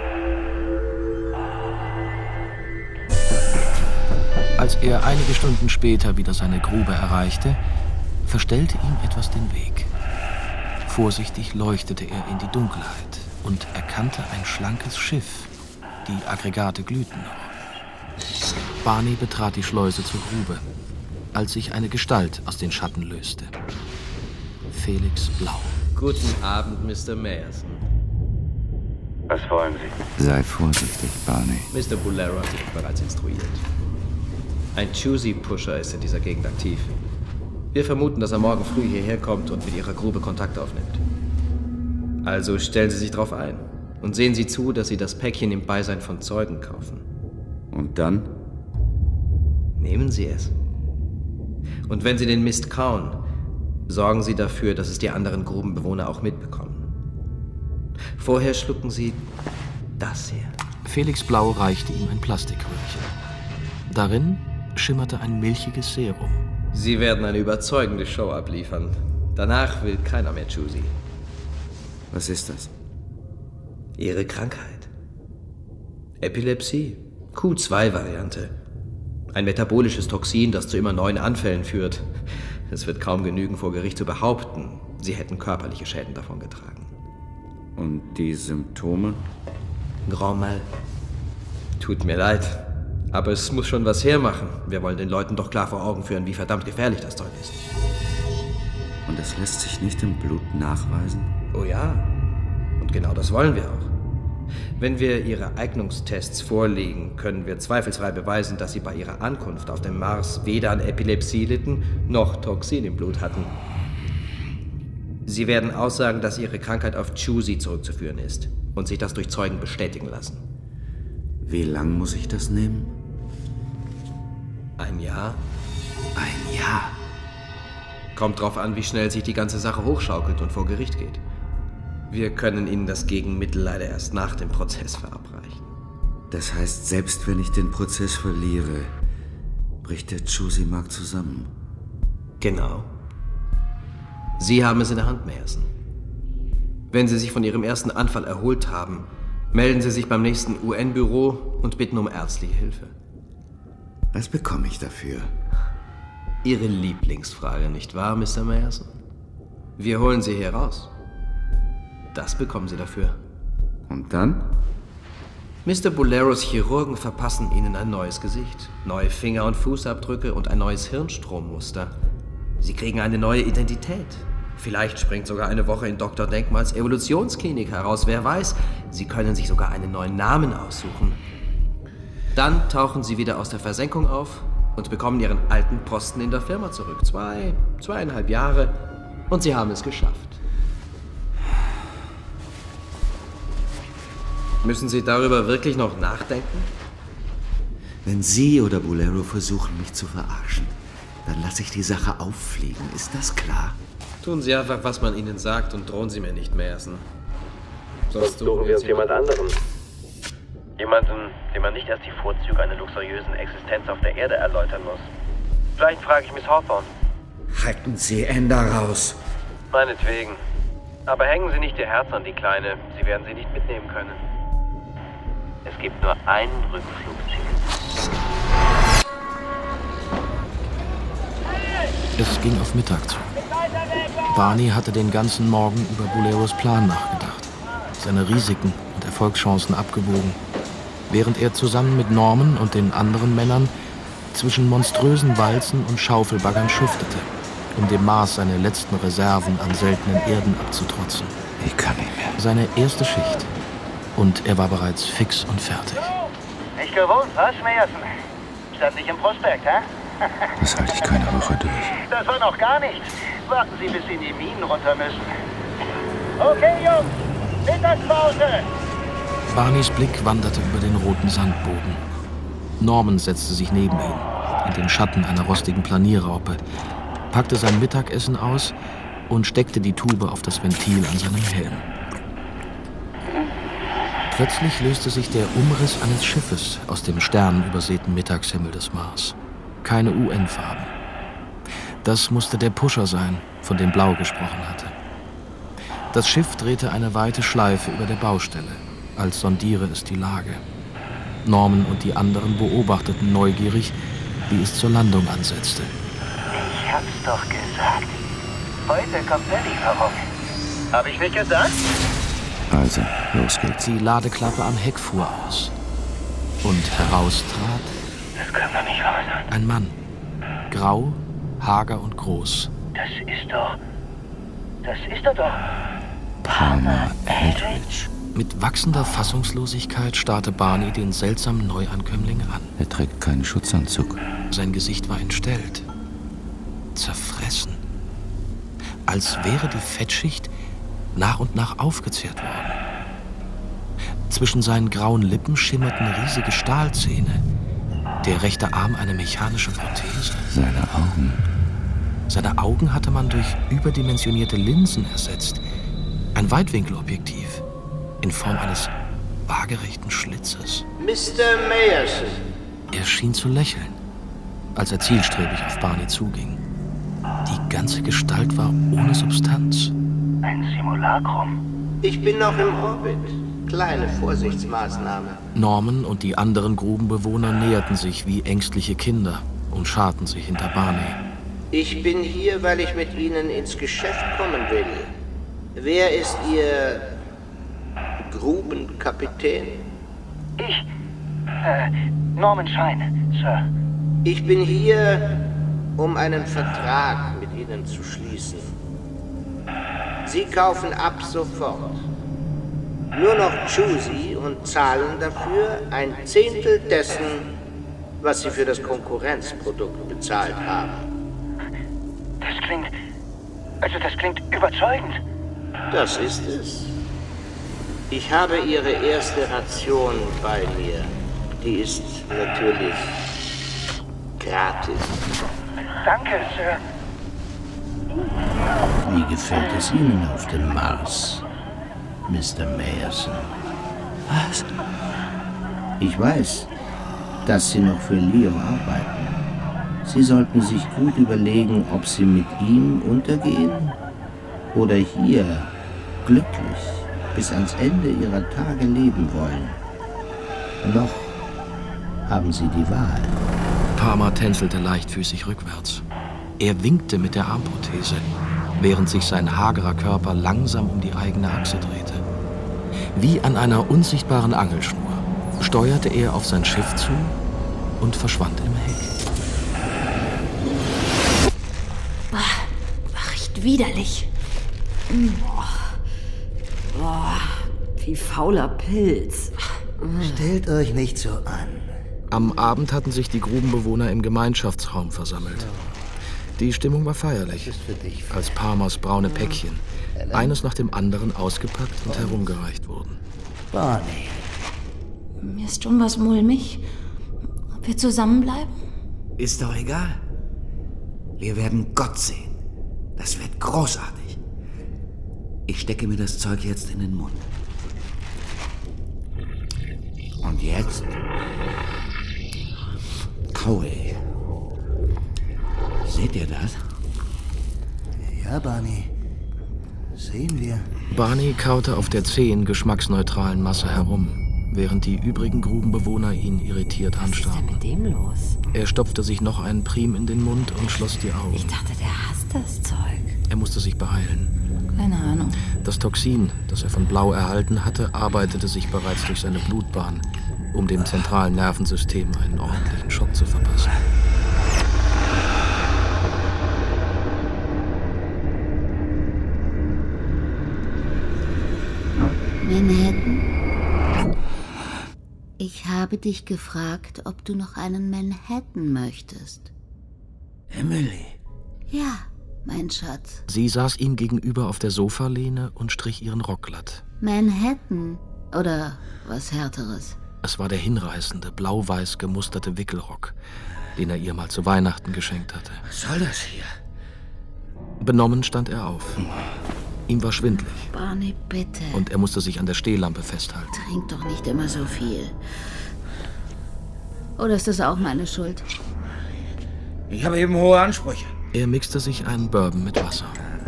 Speaker 12: Als er einige Stunden später wieder seine Grube erreichte, verstellte ihm etwas den Weg. Vorsichtig leuchtete er in die Dunkelheit und erkannte ein schlankes Schiff. Die Aggregate glühten noch. Barney betrat die Schleuse zur Grube, als sich eine Gestalt aus den Schatten löste. Felix Blau.
Speaker 8: Guten Abend, Mister Mayerson.
Speaker 4: Was wollen Sie?
Speaker 3: Sei vorsichtig, Barney.
Speaker 8: Mister Bolero hat sich bereits instruiert. Ein Choosy-Pusher ist in dieser Gegend aktiv. Wir vermuten, dass er morgen früh hierher kommt und mit Ihrer Grube Kontakt aufnimmt. Also stellen Sie sich darauf ein und sehen Sie zu, dass Sie das Päckchen im Beisein von Zeugen kaufen.
Speaker 3: Und dann?
Speaker 8: Nehmen Sie es. Und wenn Sie den Mist kauen, sorgen Sie dafür, dass es die anderen Grubenbewohner auch mitbekommen. Vorher schlucken Sie das hier.
Speaker 12: Felix Blau reichte ihm ein Plastikröhrchen. Darin schimmerte ein milchiges Serum.
Speaker 8: Sie werden eine überzeugende Show abliefern. Danach will keiner mehr Choosy.
Speaker 3: Was ist das?
Speaker 8: Ihre Krankheit. Epilepsie. Q zwei Variante. Ein metabolisches Toxin, das zu immer neuen Anfällen führt. Es wird kaum genügen, vor Gericht zu behaupten, Sie hätten körperliche Schäden davon getragen.
Speaker 3: Und die Symptome?
Speaker 8: Grand Mal. Tut mir leid, aber es muss schon was hermachen. Wir wollen den Leuten doch klar vor Augen führen, wie verdammt gefährlich das Zeug ist.
Speaker 3: Und das lässt sich nicht im Blut nachweisen?
Speaker 8: Oh ja, und genau das wollen wir auch. Wenn wir Ihre Eignungstests vorlegen, können wir zweifelsfrei beweisen, dass Sie bei Ihrer Ankunft auf dem Mars weder an Epilepsie litten, noch Toxin im Blut hatten. Sie werden aussagen, dass Ihre Krankheit auf Choosy zurückzuführen ist und sich das durch Zeugen bestätigen lassen.
Speaker 3: Wie lang muss ich das nehmen?
Speaker 8: Ein Jahr?
Speaker 3: Ein Jahr?
Speaker 8: Kommt drauf an, wie schnell sich die ganze Sache hochschaukelt und vor Gericht geht. Wir können Ihnen das Gegenmittel leider erst nach dem Prozess verabreichen.
Speaker 3: Das heißt, selbst wenn ich den Prozess verliere, bricht der Choosy-Markt zusammen.
Speaker 8: Genau. Sie haben es in der Hand, Mayerson. Wenn Sie sich von Ihrem ersten Anfall erholt haben, melden Sie sich beim nächsten U N-Büro und bitten um ärztliche Hilfe.
Speaker 3: Was bekomme ich dafür?
Speaker 8: Ihre Lieblingsfrage, nicht wahr, Mister Mayerson? Wir holen Sie hier raus. Das bekommen Sie dafür.
Speaker 3: Und dann?
Speaker 8: Mister Boleros Chirurgen verpassen Ihnen ein neues Gesicht, neue Finger- und Fußabdrücke und ein neues Hirnstrommuster. Sie kriegen eine neue Identität. Vielleicht springt sogar eine Woche in Doktor Denkmals Evolutionsklinik heraus, wer weiß. Sie können sich sogar einen neuen Namen aussuchen. Dann tauchen Sie wieder aus der Versenkung auf und bekommen Ihren alten Posten in der Firma zurück. Zwei, zweieinhalb Jahre und Sie haben es geschafft. Müssen Sie darüber wirklich noch nachdenken?
Speaker 3: Wenn Sie oder Bolero versuchen, mich zu verarschen, dann lasse ich die Sache auffliegen. Ist das klar?
Speaker 8: Tun Sie einfach, was man Ihnen sagt und drohen Sie mir nicht, Mayerson.
Speaker 13: Sonst suchen wir uns jemand anderen. Jemanden, dem man nicht erst die Vorzüge einer luxuriösen Existenz auf der Erde erläutern muss. Vielleicht frage ich Miss Hawthorne.
Speaker 4: Halten Sie Ender raus.
Speaker 13: Meinetwegen. Aber hängen Sie nicht Ihr Herz an die Kleine. Sie werden sie nicht mitnehmen können. Es gibt nur einen Rückflugticket.
Speaker 12: Es ging auf Mittag zu. Barney hatte den ganzen Morgen über Boleros Plan nachgedacht, seine Risiken und Erfolgschancen abgewogen, während er zusammen mit Norman und den anderen Männern zwischen monströsen Walzen und Schaufelbaggern schuftete, um dem Mars seine letzten Reserven an seltenen Erden abzutrotzen.
Speaker 3: Ich kann nicht mehr.
Speaker 12: Seine erste Schicht. Und er war bereits fix und fertig.
Speaker 18: Nicht gewohnt, was, Mayerson? Stand nicht im Prospekt, hä?
Speaker 3: Das halte ich keine Woche durch.
Speaker 18: Das war noch gar nichts. Warten Sie, bis Sie in die Minen runter müssen. Okay, Jungs, Mittagspause!
Speaker 12: Barneys Blick wanderte über den roten Sandboden. Norman setzte sich neben ihn, in den Schatten einer rostigen Planierraupe, packte sein Mittagessen aus und steckte die Tube auf das Ventil an seinem Helm. Plötzlich löste sich der Umriss eines Schiffes aus dem sternenübersäten Mittagshimmel des Mars. Keine U N-Farben. Das musste der Pusher sein, von dem Blau gesprochen hatte. Das Schiff drehte eine weite Schleife über der Baustelle, als sondiere es die Lage. Norman und die anderen beobachteten neugierig, wie es zur Landung ansetzte.
Speaker 18: Ich hab's doch gesagt. Heute kommt der Lieferung. Hab ich nicht gesagt?
Speaker 3: Also, los geht's.
Speaker 12: Die Ladeklappe am Heck fuhr aus. Und heraus trat
Speaker 18: Das kann doch nicht wahr sein.
Speaker 12: ein Mann. Grau, hager und groß.
Speaker 18: Das ist doch... Das ist er doch.
Speaker 3: Palmer Eldridge.
Speaker 12: Mit wachsender Fassungslosigkeit starrte Barney den seltsamen Neuankömmling an.
Speaker 3: Er trägt keinen Schutzanzug.
Speaker 12: Sein Gesicht war entstellt. Zerfressen. Als wäre die Fettschicht nach und nach aufgezehrt worden. Zwischen seinen grauen Lippen schimmerten riesige Stahlzähne. Der rechte Arm eine mechanische Prothese.
Speaker 3: Seine Augen.
Speaker 12: Seine Augen hatte man durch überdimensionierte Linsen ersetzt. Ein Weitwinkelobjektiv in Form eines waagerechten Schlitzes.
Speaker 7: Mister Meyerson.
Speaker 12: Er schien zu lächeln, als er zielstrebig auf Barney zuging. Die ganze Gestalt war ohne Substanz.
Speaker 18: Ein Simulacrum.
Speaker 7: Ich bin noch im Orbit. Kleine Vorsichtsmaßnahme.
Speaker 12: Norman und die anderen Grubenbewohner näherten sich wie ängstliche Kinder und scharten sich hinter Barney.
Speaker 7: Ich bin hier, weil ich mit Ihnen ins Geschäft kommen will. Wer ist Ihr Grubenkapitän?
Speaker 18: Ich, äh, Norman Shine, Sir.
Speaker 7: Ich bin hier, um einen Vertrag mit Ihnen zu schließen. Sie kaufen ab sofort. Nur noch Choosy und zahlen dafür ein Zehntel dessen, was Sie für das Konkurrenzprodukt bezahlt haben.
Speaker 18: Das klingt... Also das klingt überzeugend.
Speaker 7: Das ist es. Ich habe Ihre erste Ration bei mir. Die ist natürlich gratis.
Speaker 18: Danke, Sir.
Speaker 9: Wie gefällt es Ihnen auf dem Mars, Mister Meyerson?
Speaker 10: Was?
Speaker 9: Ich weiß, dass Sie noch für Leo arbeiten. Sie sollten sich gut überlegen, ob Sie mit ihm untergehen oder hier glücklich bis ans Ende Ihrer Tage leben wollen. Noch haben Sie die Wahl.
Speaker 12: Palmer tänzelte leichtfüßig rückwärts. Er winkte mit der Armprothese, während sich sein hagerer Körper langsam um die eigene Achse drehte. Wie an einer unsichtbaren Angelschnur steuerte er auf sein Schiff zu und verschwand im Heck.
Speaker 5: Bah, riecht widerlich.
Speaker 21: Boah. Boah, wie fauler Pilz.
Speaker 10: Stellt euch nicht so an.
Speaker 12: Am Abend hatten sich die Grubenbewohner im Gemeinschaftsraum versammelt. Die Stimmung war feierlich, als Palmers braune Päckchen, eines nach dem anderen ausgepackt und herumgereicht wurden.
Speaker 10: Barney.
Speaker 14: Mir ist schon was mulmig. Ob wir zusammenbleiben?
Speaker 3: Ist doch egal. Wir werden Gott sehen. Das wird großartig. Ich stecke mir das Zeug jetzt in den Mund. Und jetzt kaue ich. Seht ihr das?
Speaker 10: Ja, Barney. Sehen wir.
Speaker 12: Barney kaute auf der zähen, geschmacksneutralen Masse herum, während die übrigen Grubenbewohner ihn irritiert anstarrten.
Speaker 21: Was ist denn mit dem los?
Speaker 12: Er stopfte sich noch einen Prim in den Mund und schloss die Augen.
Speaker 21: Ich dachte, der hasst das Zeug.
Speaker 12: Er musste sich beeilen.
Speaker 14: Keine Ahnung.
Speaker 12: Das Toxin, das er von Blau erhalten hatte, arbeitete sich bereits durch seine Blutbahn, um dem zentralen Nervensystem einen ordentlichen Schock zu verpassen.
Speaker 5: Manhattan? Ich habe dich gefragt, ob du noch einen Manhattan möchtest.
Speaker 3: Emily.
Speaker 5: Ja, mein Schatz.
Speaker 12: Sie saß ihm gegenüber auf der Sofalehne und strich ihren Rock glatt.
Speaker 5: Manhattan oder was Härteres?
Speaker 12: Es war der hinreißende, blau-weiß gemusterte Wickelrock, den er ihr mal zu Weihnachten geschenkt hatte.
Speaker 3: Was soll das hier?
Speaker 12: Benommen stand er auf. Ihm war schwindelig.
Speaker 5: Barney, bitte.
Speaker 12: Und er musste sich an der Stehlampe festhalten.
Speaker 5: Trink doch nicht immer so viel. Oder ist das auch meine Schuld?
Speaker 6: Ich habe eben hohe Ansprüche.
Speaker 12: Er mixte sich einen Bourbon mit Wasser.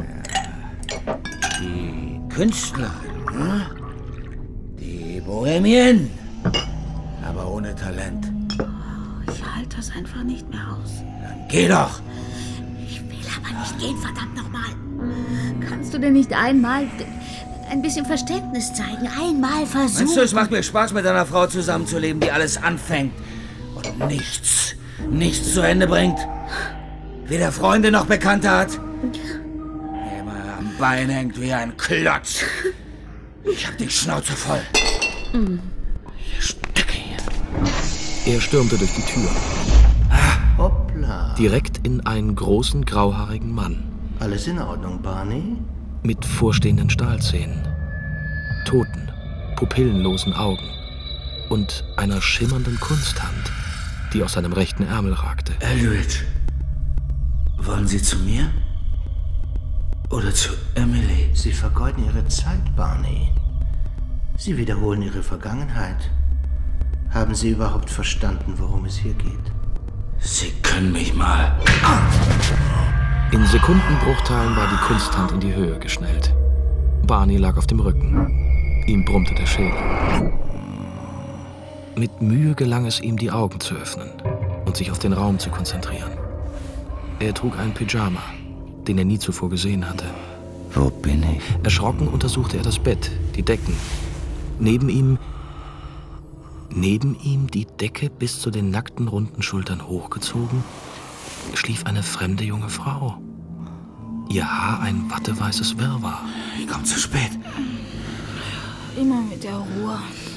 Speaker 7: Die Künstlerin, ne? Die Bohemienne. Aber ohne Talent.
Speaker 5: Ich halte das einfach nicht mehr aus.
Speaker 7: Dann geh doch!
Speaker 5: Ich will aber nicht gehen, verdammt nochmal. Kannst du denn nicht einmal ein bisschen Verständnis zeigen? Einmal versuchen.
Speaker 7: Meinst du, es macht mir Spaß, mit einer Frau zusammenzuleben, die alles anfängt und nichts, nichts zu Ende bringt? Weder Freunde noch Bekannte hat? Immer am Bein hängt wie ein Klotz. Ich hab die Schnauze voll. Ich stecke hier.
Speaker 12: Er stürmte durch die Tür.
Speaker 9: Hoppla.
Speaker 12: Direkt in einen großen, grauhaarigen Mann.
Speaker 9: Alles in Ordnung, Barney?
Speaker 12: Mit vorstehenden Stahlzähnen, toten, pupillenlosen Augen und einer schimmernden Kunsthand, die aus seinem rechten Ärmel ragte.
Speaker 7: Eldridge, wollen Sie zu mir? Oder zu Emily?
Speaker 9: Sie vergeuden Ihre Zeit, Barney. Sie wiederholen Ihre Vergangenheit. Haben Sie überhaupt verstanden, worum es hier geht?
Speaker 7: Sie können mich mal.
Speaker 12: In Sekundenbruchteilen war die Kunsthand in die Höhe geschnellt. Barney lag auf dem Rücken. Ihm brummte der Schädel. Mit Mühe gelang es ihm, die Augen zu öffnen und sich auf den Raum zu konzentrieren. Er trug einen Pyjama, den er nie zuvor gesehen hatte.
Speaker 3: Wo bin ich?
Speaker 12: Erschrocken untersuchte er das Bett, die Decken. Neben ihm... Neben ihm, die Decke bis zu den nackten, runden Schultern hochgezogen, schlief eine fremde junge Frau. Ihr Haar ein watteweißes Wirrwarr.
Speaker 7: Ich komm zu spät.
Speaker 5: Immer mit der Ruhe.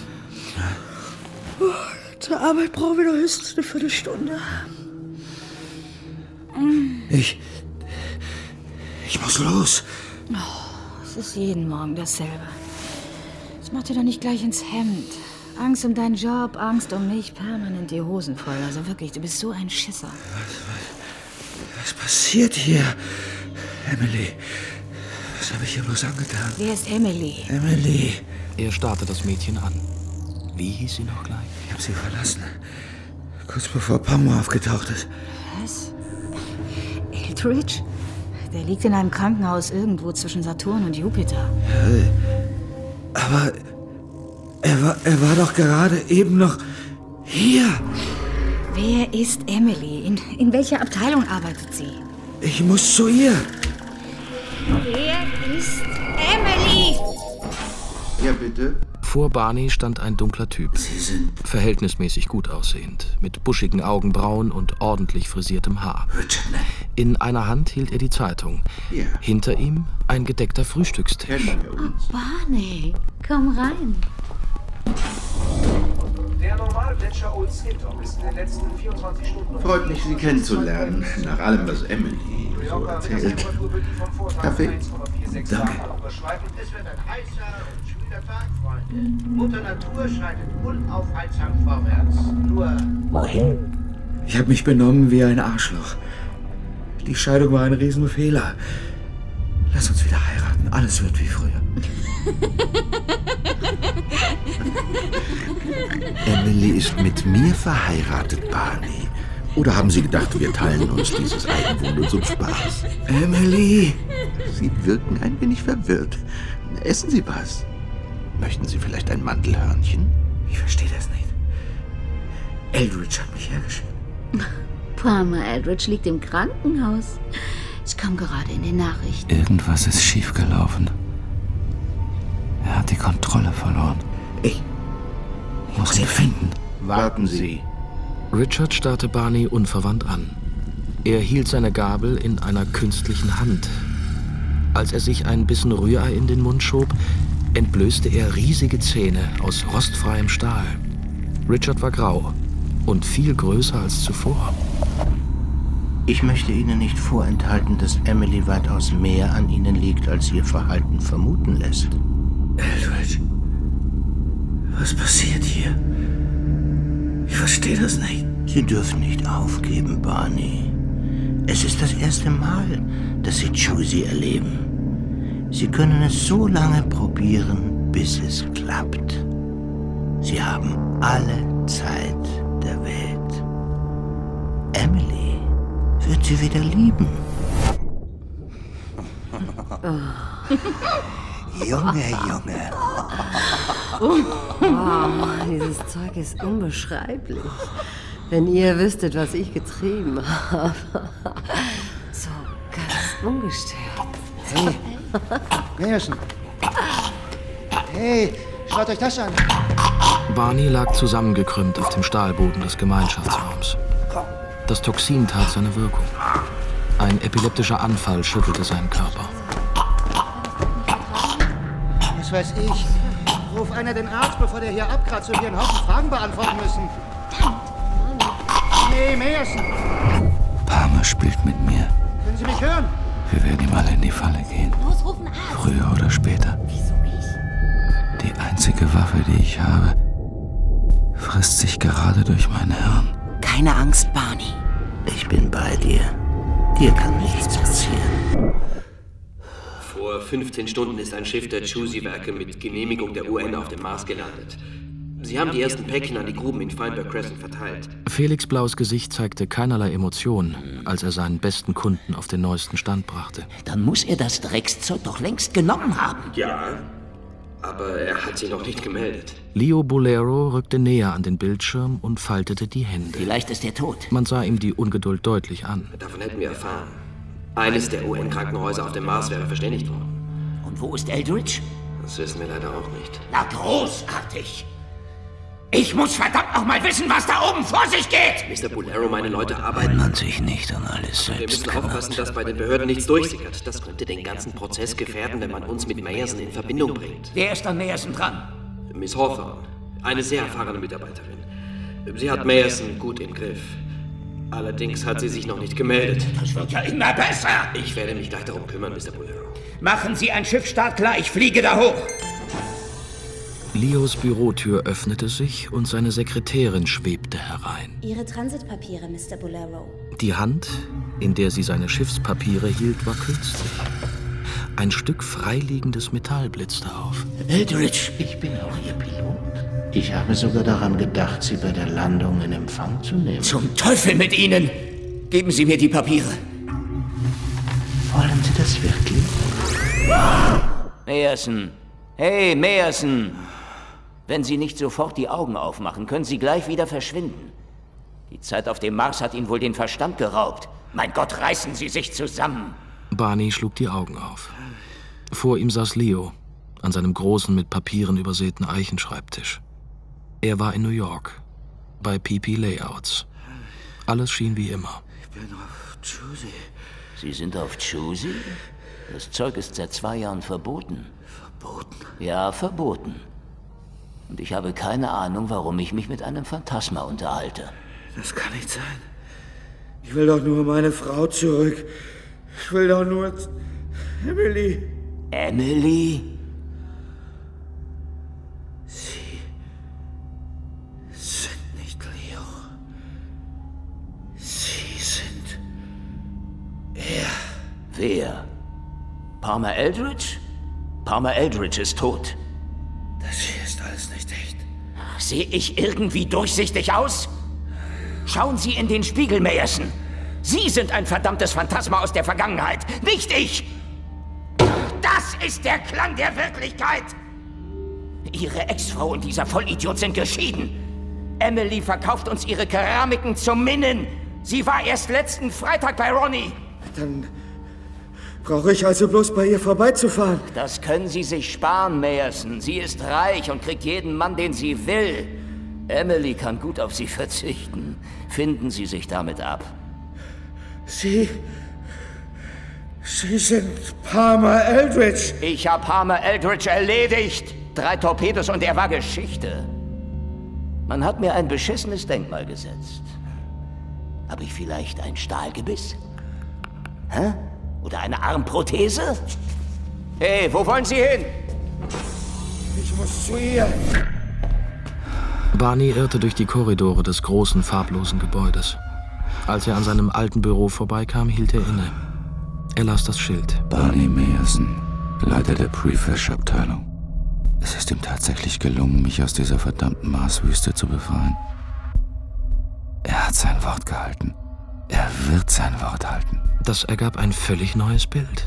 Speaker 5: Zur Arbeit brauchen wir doch höchstens eine Viertelstunde.
Speaker 7: Ich... Ich muss los.
Speaker 5: Oh, es ist jeden Morgen dasselbe. Das macht dir doch nicht gleich ins Hemd. Angst um deinen Job, Angst um mich, permanent die Hosen voll. Also wirklich, du bist so ein Schisser.
Speaker 7: Was, was passiert hier? Emily, was habe ich hier bloß angetan?
Speaker 5: Wer ist Emily?
Speaker 7: Emily.
Speaker 12: Er starrte das Mädchen an. Wie hieß sie noch gleich?
Speaker 7: Ich habe sie verlassen. Kurz bevor Palmer aufgetaucht ist.
Speaker 5: Was? Eldridge? Der liegt in einem Krankenhaus irgendwo zwischen Saturn und Jupiter.
Speaker 7: Ja, aber er war, er war doch gerade eben noch hier.
Speaker 5: Wer ist Emily? In, in welcher Abteilung arbeitet sie?
Speaker 7: Ich muss zu ihr.
Speaker 5: Wer ist Emily?
Speaker 9: Ja, bitte?
Speaker 12: Vor Barney stand ein dunkler Typ.
Speaker 7: Sie sind...
Speaker 12: Verhältnismäßig gut aussehend, mit buschigen Augenbrauen und ordentlich frisiertem Haar.
Speaker 7: Richard, ne?
Speaker 12: In einer Hand hielt er die Zeitung.
Speaker 9: Ja.
Speaker 12: Hinter ihm ein gedeckter Frühstückstisch.
Speaker 5: Oh, Barney, komm rein.
Speaker 2: Der Normalgletscher Old Skintok ist in den letzten vierundzwanzig Stunden...
Speaker 9: Freut mich, Sie kennenzulernen, nach allem, was Emily so erzählt. Kaffee?
Speaker 7: Danke.
Speaker 2: Es wird ein heißer und schwüler Tag, Freunde. Mutter Natur schreitet unaufhaltsam vorwärts. Nur...
Speaker 7: Wohin? Ich habe mich benommen wie ein Arschloch. Die Scheidung war ein Riesenfehler. Lass uns wieder heiraten. Alles wird wie früher.
Speaker 3: Emily ist mit mir verheiratet, Barney. Oder haben Sie gedacht, wir teilen uns dieses Eigenwohl zum Spaß?
Speaker 7: Emily!
Speaker 3: Sie wirken ein wenig verwirrt. Essen Sie was? Möchten Sie vielleicht ein Mandelhörnchen?
Speaker 7: Ich verstehe das nicht. Eldridge hat mich hergeschickt.
Speaker 5: Palmer Eldridge liegt im Krankenhaus. Ich kam gerade in den Nachrichten.
Speaker 3: Irgendwas ist schiefgelaufen. Er hat die Kontrolle verloren.
Speaker 7: Ich, ich muss ihn finden.
Speaker 9: Warten Sie.
Speaker 12: Richard starrte Barney unverwandt an. Er hielt seine Gabel in einer künstlichen Hand. Als er sich ein Bissen Rührei in den Mund schob, entblößte er riesige Zähne aus rostfreiem Stahl. Richard war grau und viel größer als zuvor.
Speaker 9: Ich möchte Ihnen nicht vorenthalten, dass Emily weitaus mehr an Ihnen liegt, als Ihr Verhalten vermuten lässt.
Speaker 7: Eldridge, was passiert hier? Ich verstehe das nicht.
Speaker 9: Sie dürfen nicht aufgeben, Barney. Es ist das erste Mal, dass Sie Josie erleben. Sie können es so lange probieren, bis es klappt. Sie haben alle Zeit der Welt. Emily wird wird sie wieder lieben.
Speaker 10: Junge, Junge.
Speaker 21: Oh, dieses Zeug ist unbeschreiblich. Wenn ihr wüsstet, was ich getrieben habe. So ganz ungestört.
Speaker 10: Hey, Mayerson. Hey, schaut euch das an.
Speaker 12: Barney lag zusammengekrümmt auf dem Stahlboden des Gemeinschaftsraums. Das Toxin tat seine Wirkung. Ein epileptischer Anfall schüttelte seinen Körper.
Speaker 10: Was weiß ich. Ruf einer den Arzt, bevor der hier abkratzt und wir einen Haufen Fragen beantworten müssen. Hey, Mayerson.
Speaker 3: Palmer spielt mit mir.
Speaker 10: Können Sie mich hören?
Speaker 3: Wir werden ihm alle in die Falle gehen.
Speaker 14: Los, rufen Arzt.
Speaker 3: Früher oder später.
Speaker 14: Wieso ich?
Speaker 3: Die einzige Waffe, die ich habe, frisst sich gerade durch mein Hirn.
Speaker 16: Keine Angst, Barney.
Speaker 9: Ich bin bei dir. Dir kann nichts passieren.
Speaker 8: Vor fünfzehn Stunden ist ein Schiff der Choosey-Werke mit Genehmigung der U N auf dem Mars gelandet. Sie haben die ersten Päckchen an die Gruben in Feinberg Crescent verteilt.
Speaker 12: Felix Blaus Gesicht zeigte keinerlei Emotion, als er seinen besten Kunden auf den neuesten Stand brachte.
Speaker 7: Dann muss er das Dreckszeug doch längst genommen haben.
Speaker 8: Ja, aber er hat sich noch nicht gemeldet.
Speaker 12: Leo Bolero rückte näher an den Bildschirm und faltete die Hände.
Speaker 7: Vielleicht ist er tot.
Speaker 12: Man sah ihm die Ungeduld deutlich an.
Speaker 8: Davon hätten wir erfahren. Eines der U N-Krankenhäuser auf dem Mars wäre verständigt worden.
Speaker 7: Und wo ist Eldridge?
Speaker 8: Das wissen wir leider auch nicht.
Speaker 7: Na, großartig! Ich muss verdammt noch mal wissen, was da oben vor sich geht!
Speaker 8: Mister Bolero, meine Leute arbeiten...
Speaker 9: Wenn man sich nicht an alles selbst
Speaker 8: Wir müssen
Speaker 9: kümmert.
Speaker 8: aufpassen, dass bei den Behörden nichts durchsickert. Das könnte den ganzen Prozess gefährden, wenn man uns mit Mayerson in Verbindung bringt.
Speaker 7: Wer ist an Mayerson dran?
Speaker 8: Miss Hawthorne, eine sehr erfahrene Mitarbeiterin. Sie hat Mayerson gut im Griff. Allerdings hat sie sich noch nicht gemeldet.
Speaker 7: Das wird ja immer besser!
Speaker 8: Ich werde mich gleich darum kümmern, Mister Bolero.
Speaker 7: Machen Sie ein Schiff startklar, ich fliege da hoch!
Speaker 12: Leos Bürotür öffnete sich und seine Sekretärin schwebte herein.
Speaker 11: Ihre Transitpapiere, Mister Bolero.
Speaker 12: Die Hand, in der sie seine Schiffspapiere hielt, war künstlich. Ein Stück freiliegendes Metall blitzte auf.
Speaker 9: Eldridge, ich bin auch Ihr Pilot. Ich habe sogar daran gedacht, Sie bei der Landung in Empfang zu nehmen.
Speaker 7: Zum Teufel mit Ihnen! Geben Sie mir die Papiere.
Speaker 9: Wollen Sie das wirklich?
Speaker 7: Mayerson! Hey, Mayerson! Wenn Sie nicht sofort die Augen aufmachen, können Sie gleich wieder verschwinden. Die Zeit auf dem Mars hat Ihnen wohl den Verstand geraubt. Mein Gott, reißen Sie sich zusammen!
Speaker 12: Barney schlug die Augen auf. Vor ihm saß Leo, an seinem großen, mit Papieren übersäten Eichenschreibtisch. Er war in New York, bei P P Layouts. Alles schien wie immer.
Speaker 7: Ich bin auf Choosey. Sie sind auf Choosey? Das Zeug ist seit zwei Jahren verboten.
Speaker 10: Verboten?
Speaker 7: Ja, verboten. Und ich habe keine Ahnung, warum ich mich mit einem Phantasma unterhalte.
Speaker 6: Das kann nicht sein. Ich will doch nur meine Frau zurück. Ich will doch nur... Emily.
Speaker 7: Emily?
Speaker 6: Sie sind nicht Leo. Sie sind... er.
Speaker 7: Wer? Palmer Eldridge? Palmer Eldridge ist tot.
Speaker 6: Das hier ist alles nicht echt.
Speaker 7: Sehe ich irgendwie durchsichtig aus? Schauen Sie in den Spiegel, Mayerson. Sie sind ein verdammtes Phantasma aus der Vergangenheit, nicht ich! Das ist der Klang der Wirklichkeit! Ihre Ex-Frau und dieser Vollidiot sind geschieden. Emily verkauft uns ihre Keramiken zum Minnen. Sie war erst letzten Freitag bei Ronnie.
Speaker 6: Dann brauche ich also bloß bei ihr vorbeizufahren.
Speaker 7: Das können Sie sich sparen, Mayerson. Sie ist reich und kriegt jeden Mann, den sie will. Emily kann gut auf Sie verzichten. Finden Sie sich damit ab.
Speaker 6: Sie... Sie sind Palmer Eldridge.
Speaker 7: Ich habe Palmer Eldridge erledigt. Drei Torpedos und er war Geschichte. Man hat mir ein beschissenes Denkmal gesetzt. Habe ich vielleicht ein Stahlgebiss? Hä? Oder eine Armprothese? Hey, wo wollen Sie hin?
Speaker 6: Ich muss zu ihr.
Speaker 12: Barney irrte durch die Korridore des großen, farblosen Gebäudes. Als er an seinem alten Büro vorbeikam, hielt er inne. Er las das Schild.
Speaker 3: Barney Mayerson, Leiter der Prefresh-Abteilung. Es ist ihm tatsächlich gelungen, mich aus dieser verdammten Marswüste zu befreien. Er hat sein Wort gehalten. Er wird sein Wort halten.
Speaker 12: Das ergab ein völlig neues Bild.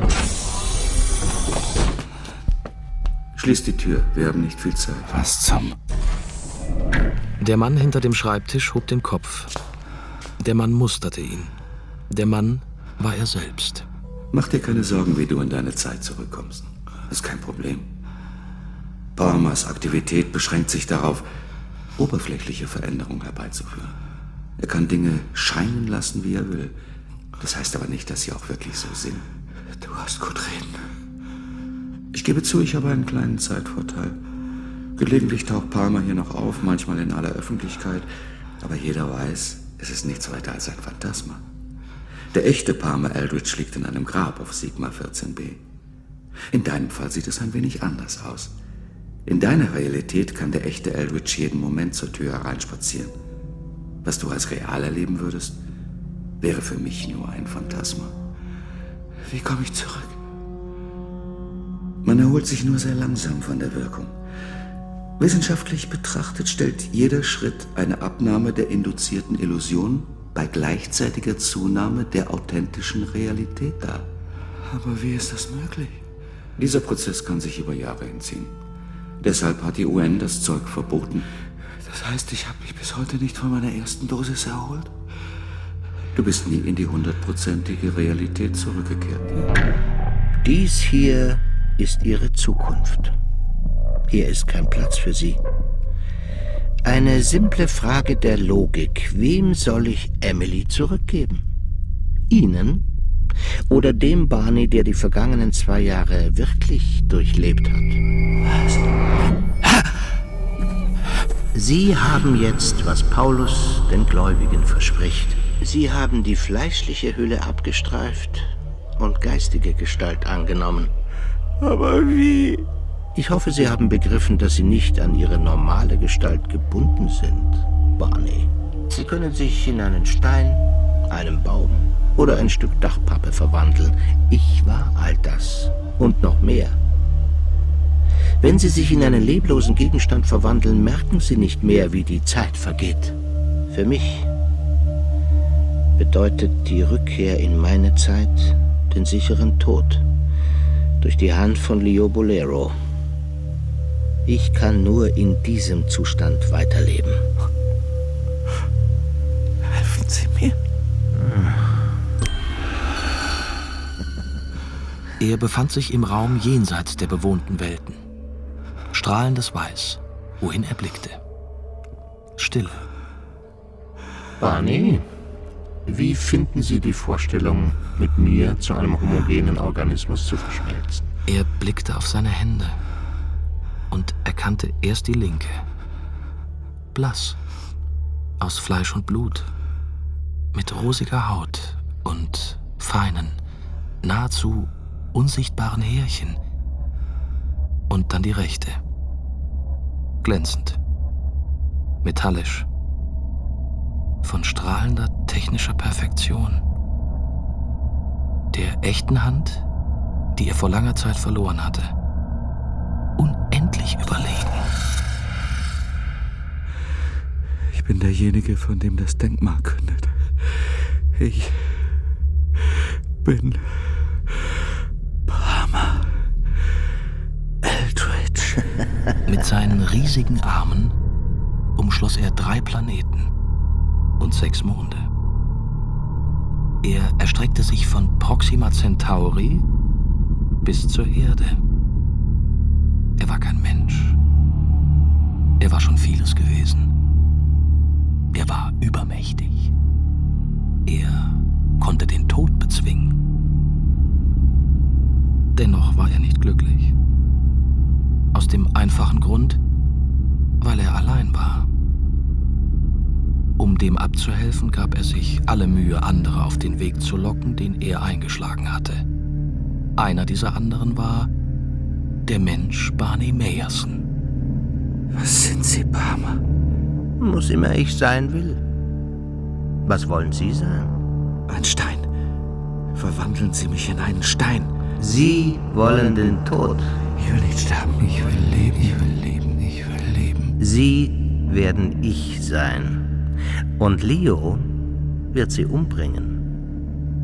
Speaker 3: Schließ die Tür, wir haben nicht viel Zeit. Was zum...
Speaker 12: Der Mann hinter dem Schreibtisch hob den Kopf. Der Mann musterte ihn. Der Mann war er selbst.
Speaker 3: Mach dir keine Sorgen, wie du in deine Zeit zurückkommst. Das ist kein Problem. Palmers Aktivität beschränkt sich darauf, oberflächliche Veränderungen herbeizuführen. Er kann Dinge scheinen lassen, wie er will. Das heißt aber nicht, dass sie auch wirklich so sind. Du hast gut reden. Ich gebe zu, ich habe einen kleinen Zeitvorteil. Gelegentlich taucht Palmer hier noch auf, manchmal in aller Öffentlichkeit. Aber jeder weiß, es ist nichts weiter als ein Phantasma. Der echte Palmer Eldridge liegt in einem Grab auf Sigma vierzehn b. In deinem Fall sieht es ein wenig anders aus. In deiner Realität kann der echte Eldridge jeden Moment zur Tür hereinspazieren. Was du als real erleben würdest, wäre für mich nur ein Phantasma. Wie komme ich zurück? Man erholt sich nur sehr langsam von der Wirkung. Wissenschaftlich betrachtet stellt jeder Schritt eine Abnahme der induzierten Illusion bei gleichzeitiger Zunahme der authentischen Realität dar. Aber wie ist das möglich? Dieser Prozess kann sich über Jahre hinziehen. Deshalb hat die U N das Zeug verboten. Das heißt, ich habe mich bis heute nicht von meiner ersten Dosis erholt? Du bist nie in die hundertprozentige Realität zurückgekehrt.
Speaker 9: Dies hier ist Ihre Zukunft. Hier ist kein Platz für Sie. Eine simple Frage der Logik. Wem soll ich Emily zurückgeben? Ihnen? Oder dem Barney, der die vergangenen zwei Jahre wirklich durchlebt hat? Was? Sie haben jetzt, was Paulus den Gläubigen verspricht. Sie haben die fleischliche Hülle abgestreift und geistige Gestalt angenommen. Aber wie? Ich hoffe, Sie haben begriffen, dass Sie nicht an Ihre normale Gestalt gebunden sind, Barney. Sie können sich in einen Stein, einen Baum oder ein Stück Dachpappe verwandeln. Ich war all das und noch mehr. Wenn Sie sich in einen leblosen Gegenstand verwandeln, merken Sie nicht mehr, wie die Zeit vergeht. Für mich bedeutet die Rückkehr in meine Zeit den sicheren Tod durch die Hand von Leo Bolero. Ich kann nur in diesem Zustand weiterleben.
Speaker 3: Helfen Sie mir.
Speaker 12: Er befand sich im Raum jenseits der bewohnten Welten. Strahlendes Weiß, wohin er blickte. Stille.
Speaker 1: Barney, wie finden Sie die Vorstellung, mit mir zu einem homogenen Organismus zu verschmelzen?
Speaker 12: Er blickte auf seine Hände und erkannte erst die linke. Blass, aus Fleisch und Blut, mit rosiger Haut und feinen, nahezu unsichtbaren Härchen. Und dann die rechte. Glänzend, metallisch, von strahlender technischer Perfektion. Der echten Hand, die er vor langer Zeit verloren hatte. Unendlich überlegen.
Speaker 3: Ich bin derjenige, von dem das Denkmal kündet. Ich bin Palmer Eldridge.
Speaker 12: Mit seinen riesigen Armen umschloss er drei Planeten und sechs Monde. Er erstreckte sich von Proxima Centauri bis zur Erde. Er war kein Mensch. Er war schon vieles gewesen. Er war übermächtig. Er konnte den Tod bezwingen. Dennoch war er nicht glücklich. Aus dem einfachen Grund, weil er allein war. Um dem abzuhelfen, gab er sich alle Mühe, andere auf den Weg zu locken, den er eingeschlagen hatte. Einer dieser anderen war der Mensch Barney Meyerson.
Speaker 9: Was sind Sie, Palmer? Muss immer ich sein will. Was wollen Sie sein?
Speaker 3: Ein Stein. Verwandeln Sie mich in einen Stein.
Speaker 9: Sie wollen den Tod.
Speaker 3: Ich will nicht sterben. Ich will leben. Ich will leben. Ich will leben.
Speaker 9: Sie werden ich sein. Und Leo wird Sie umbringen.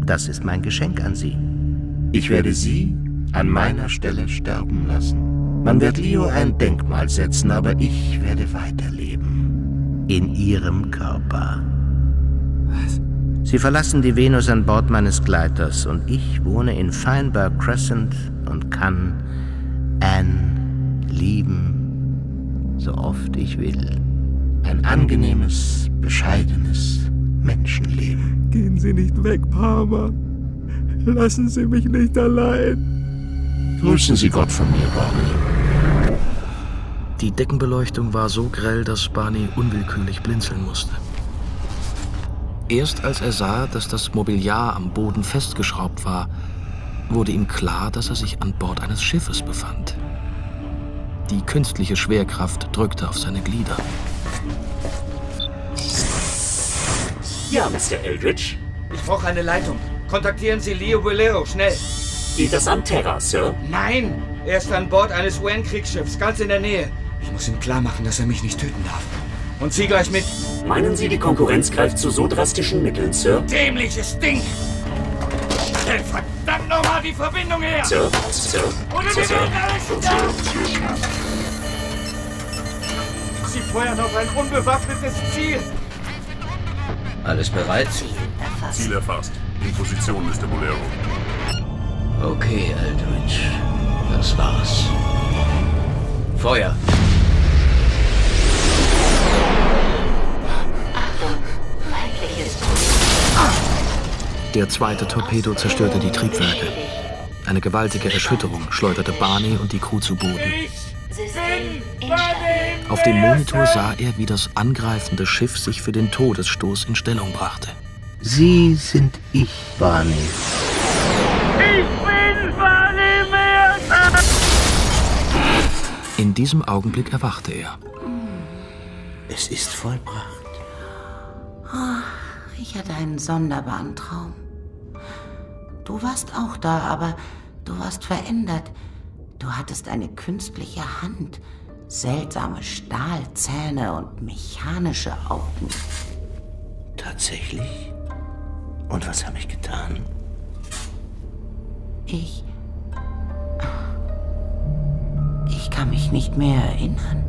Speaker 9: Das ist mein Geschenk an Sie.
Speaker 1: Ich werde Sie an meiner Stelle sterben lassen. Man wird Leo ein Denkmal setzen, aber ich werde weiterleben.
Speaker 9: In Ihrem Körper. Was? Sie verlassen die Venus an Bord meines Gleiters und ich wohne in Feinberg Crescent und kann Anne lieben, so oft ich will.
Speaker 1: Ein angenehmes, bescheidenes Menschenleben.
Speaker 6: Gehen Sie nicht weg, Palmer. Lassen Sie mich nicht allein.
Speaker 1: Grüßen Sie Gott von mir, Barney.
Speaker 12: Die Deckenbeleuchtung war so grell, dass Barney unwillkürlich blinzeln musste. Erst als er sah, dass das Mobiliar am Boden festgeschraubt war, wurde ihm klar, dass er sich an Bord eines Schiffes befand. Die künstliche Schwerkraft drückte auf seine Glieder.
Speaker 15: Ja, Mister Eldridge.
Speaker 6: Ich brauche eine Leitung. Kontaktieren Sie Leo Bolero, schnell.
Speaker 15: Geht das am Terra, Sir?
Speaker 6: Nein! Er ist an Bord eines U N-Kriegsschiffs, ganz in der Nähe. Ich muss ihm klar machen, dass er mich nicht töten darf. Und Sie gleich mit.
Speaker 15: Meinen Sie, die Konkurrenz greift zu so drastischen Mitteln, Sir?
Speaker 6: Dämliches Ding! Stell verdammt nochmal die Verbindung her!
Speaker 15: Sir, Sir,
Speaker 6: Oder
Speaker 15: Sir,
Speaker 6: wir
Speaker 15: Sir.
Speaker 6: werden alle sterben! Sie feuern auf ein unbewaffnetes Ziel!
Speaker 3: Alles bereit?
Speaker 22: Ziel erfasst. In Position, Mister Bolero.
Speaker 3: Okay, Eldridge. Das war's. Feuer!
Speaker 12: Der zweite Torpedo zerstörte die Triebwerke. Eine gewaltige Erschütterung schleuderte Barney und die Crew zu Boden. Auf dem Monitor sah er, wie das angreifende Schiff sich für den Todesstoß in Stellung brachte.
Speaker 9: Sie sind ich, Barney.
Speaker 6: Ich bin Barney Mercer!
Speaker 12: In diesem Augenblick erwachte er.
Speaker 9: Es ist vollbracht.
Speaker 16: Oh, ich hatte einen sonderbaren Traum. Du warst auch da, aber du warst verändert. Du hattest eine künstliche Hand, seltsame Stahlzähne und mechanische Augen.
Speaker 9: Tatsächlich? Und was habe ich getan?
Speaker 16: Ich... Ich kann mich nicht mehr erinnern.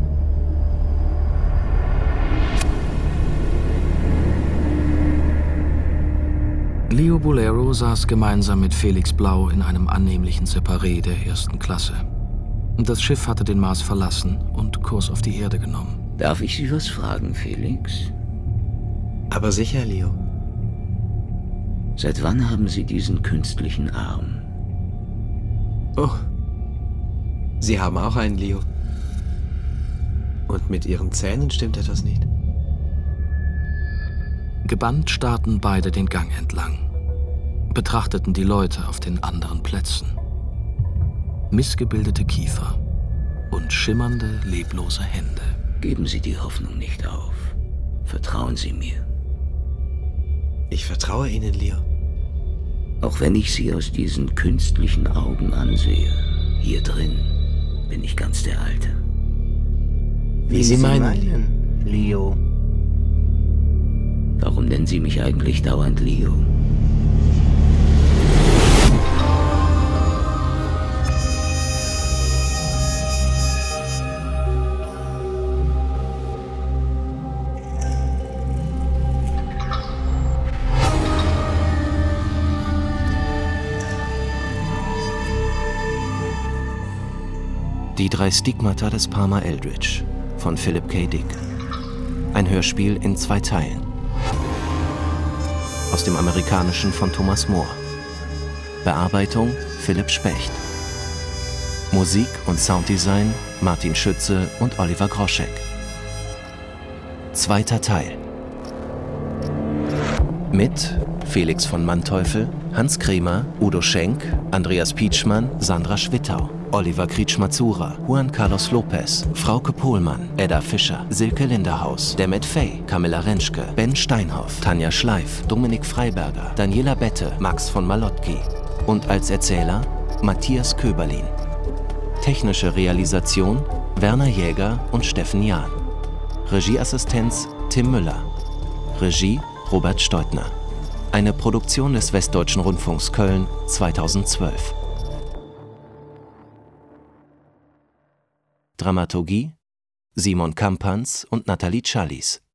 Speaker 12: Leo Bolero saß gemeinsam mit Felix Blau in einem annehmlichen Separé der ersten Klasse. Das Schiff hatte den Mars verlassen und Kurs auf die Erde genommen.
Speaker 3: Darf ich Sie was fragen, Felix?
Speaker 8: Aber sicher, Leo.
Speaker 3: Seit wann haben Sie diesen künstlichen Arm?
Speaker 8: Oh. Sie haben auch einen, Leo. Und mit Ihren Zähnen stimmt etwas nicht.
Speaker 12: Gebannt starrten beide den Gang entlang, betrachteten die Leute auf den anderen Plätzen. Missgebildete Kiefer und schimmernde, leblose Hände.
Speaker 3: Geben Sie die Hoffnung nicht auf. Vertrauen Sie mir.
Speaker 8: Ich vertraue Ihnen, Leo.
Speaker 3: Auch wenn ich Sie aus diesen künstlichen Augen ansehe, hier drin bin ich ganz der Alte.
Speaker 8: Wie, Wie Sie meinen, meinen
Speaker 9: Leo.
Speaker 3: Warum nennen Sie mich eigentlich dauernd Leo?
Speaker 8: Die drei Stigmata des Palmer Eldridge von Philip K. Dick. Ein Hörspiel in zwei Teilen. Aus dem Amerikanischen von Thomas Moore. Bearbeitung Philipp Specht. Musik und Sounddesign Martin Schütze und Oliver Groschek. Zweiter Teil. Mit Felix von Manteuffel, Hans Kremer, Udo Schenk, Andreas Pietschmann, Sandra Schwittau, Oliver Krietsch-Mazura, Juan Carlos Lopez, Frauke Pohlmann, Edda Fischer, Silke Linderhaus, Demet Fey, Camilla Rentschke, Ben Steinhoff, Tanja Schleif, Dominik Freiberger, Daniela Bette, Max von Malotki und als Erzähler Matthias Köberlin. Technische Realisation Werner Jäger und Steffen Jahn. Regieassistenz Tim Müller. Regie Robert Steutner.
Speaker 17: Eine Produktion des Westdeutschen Rundfunks Köln zweitausendzwölf. Dramaturgie Simon Kampans und Nathalie Challis.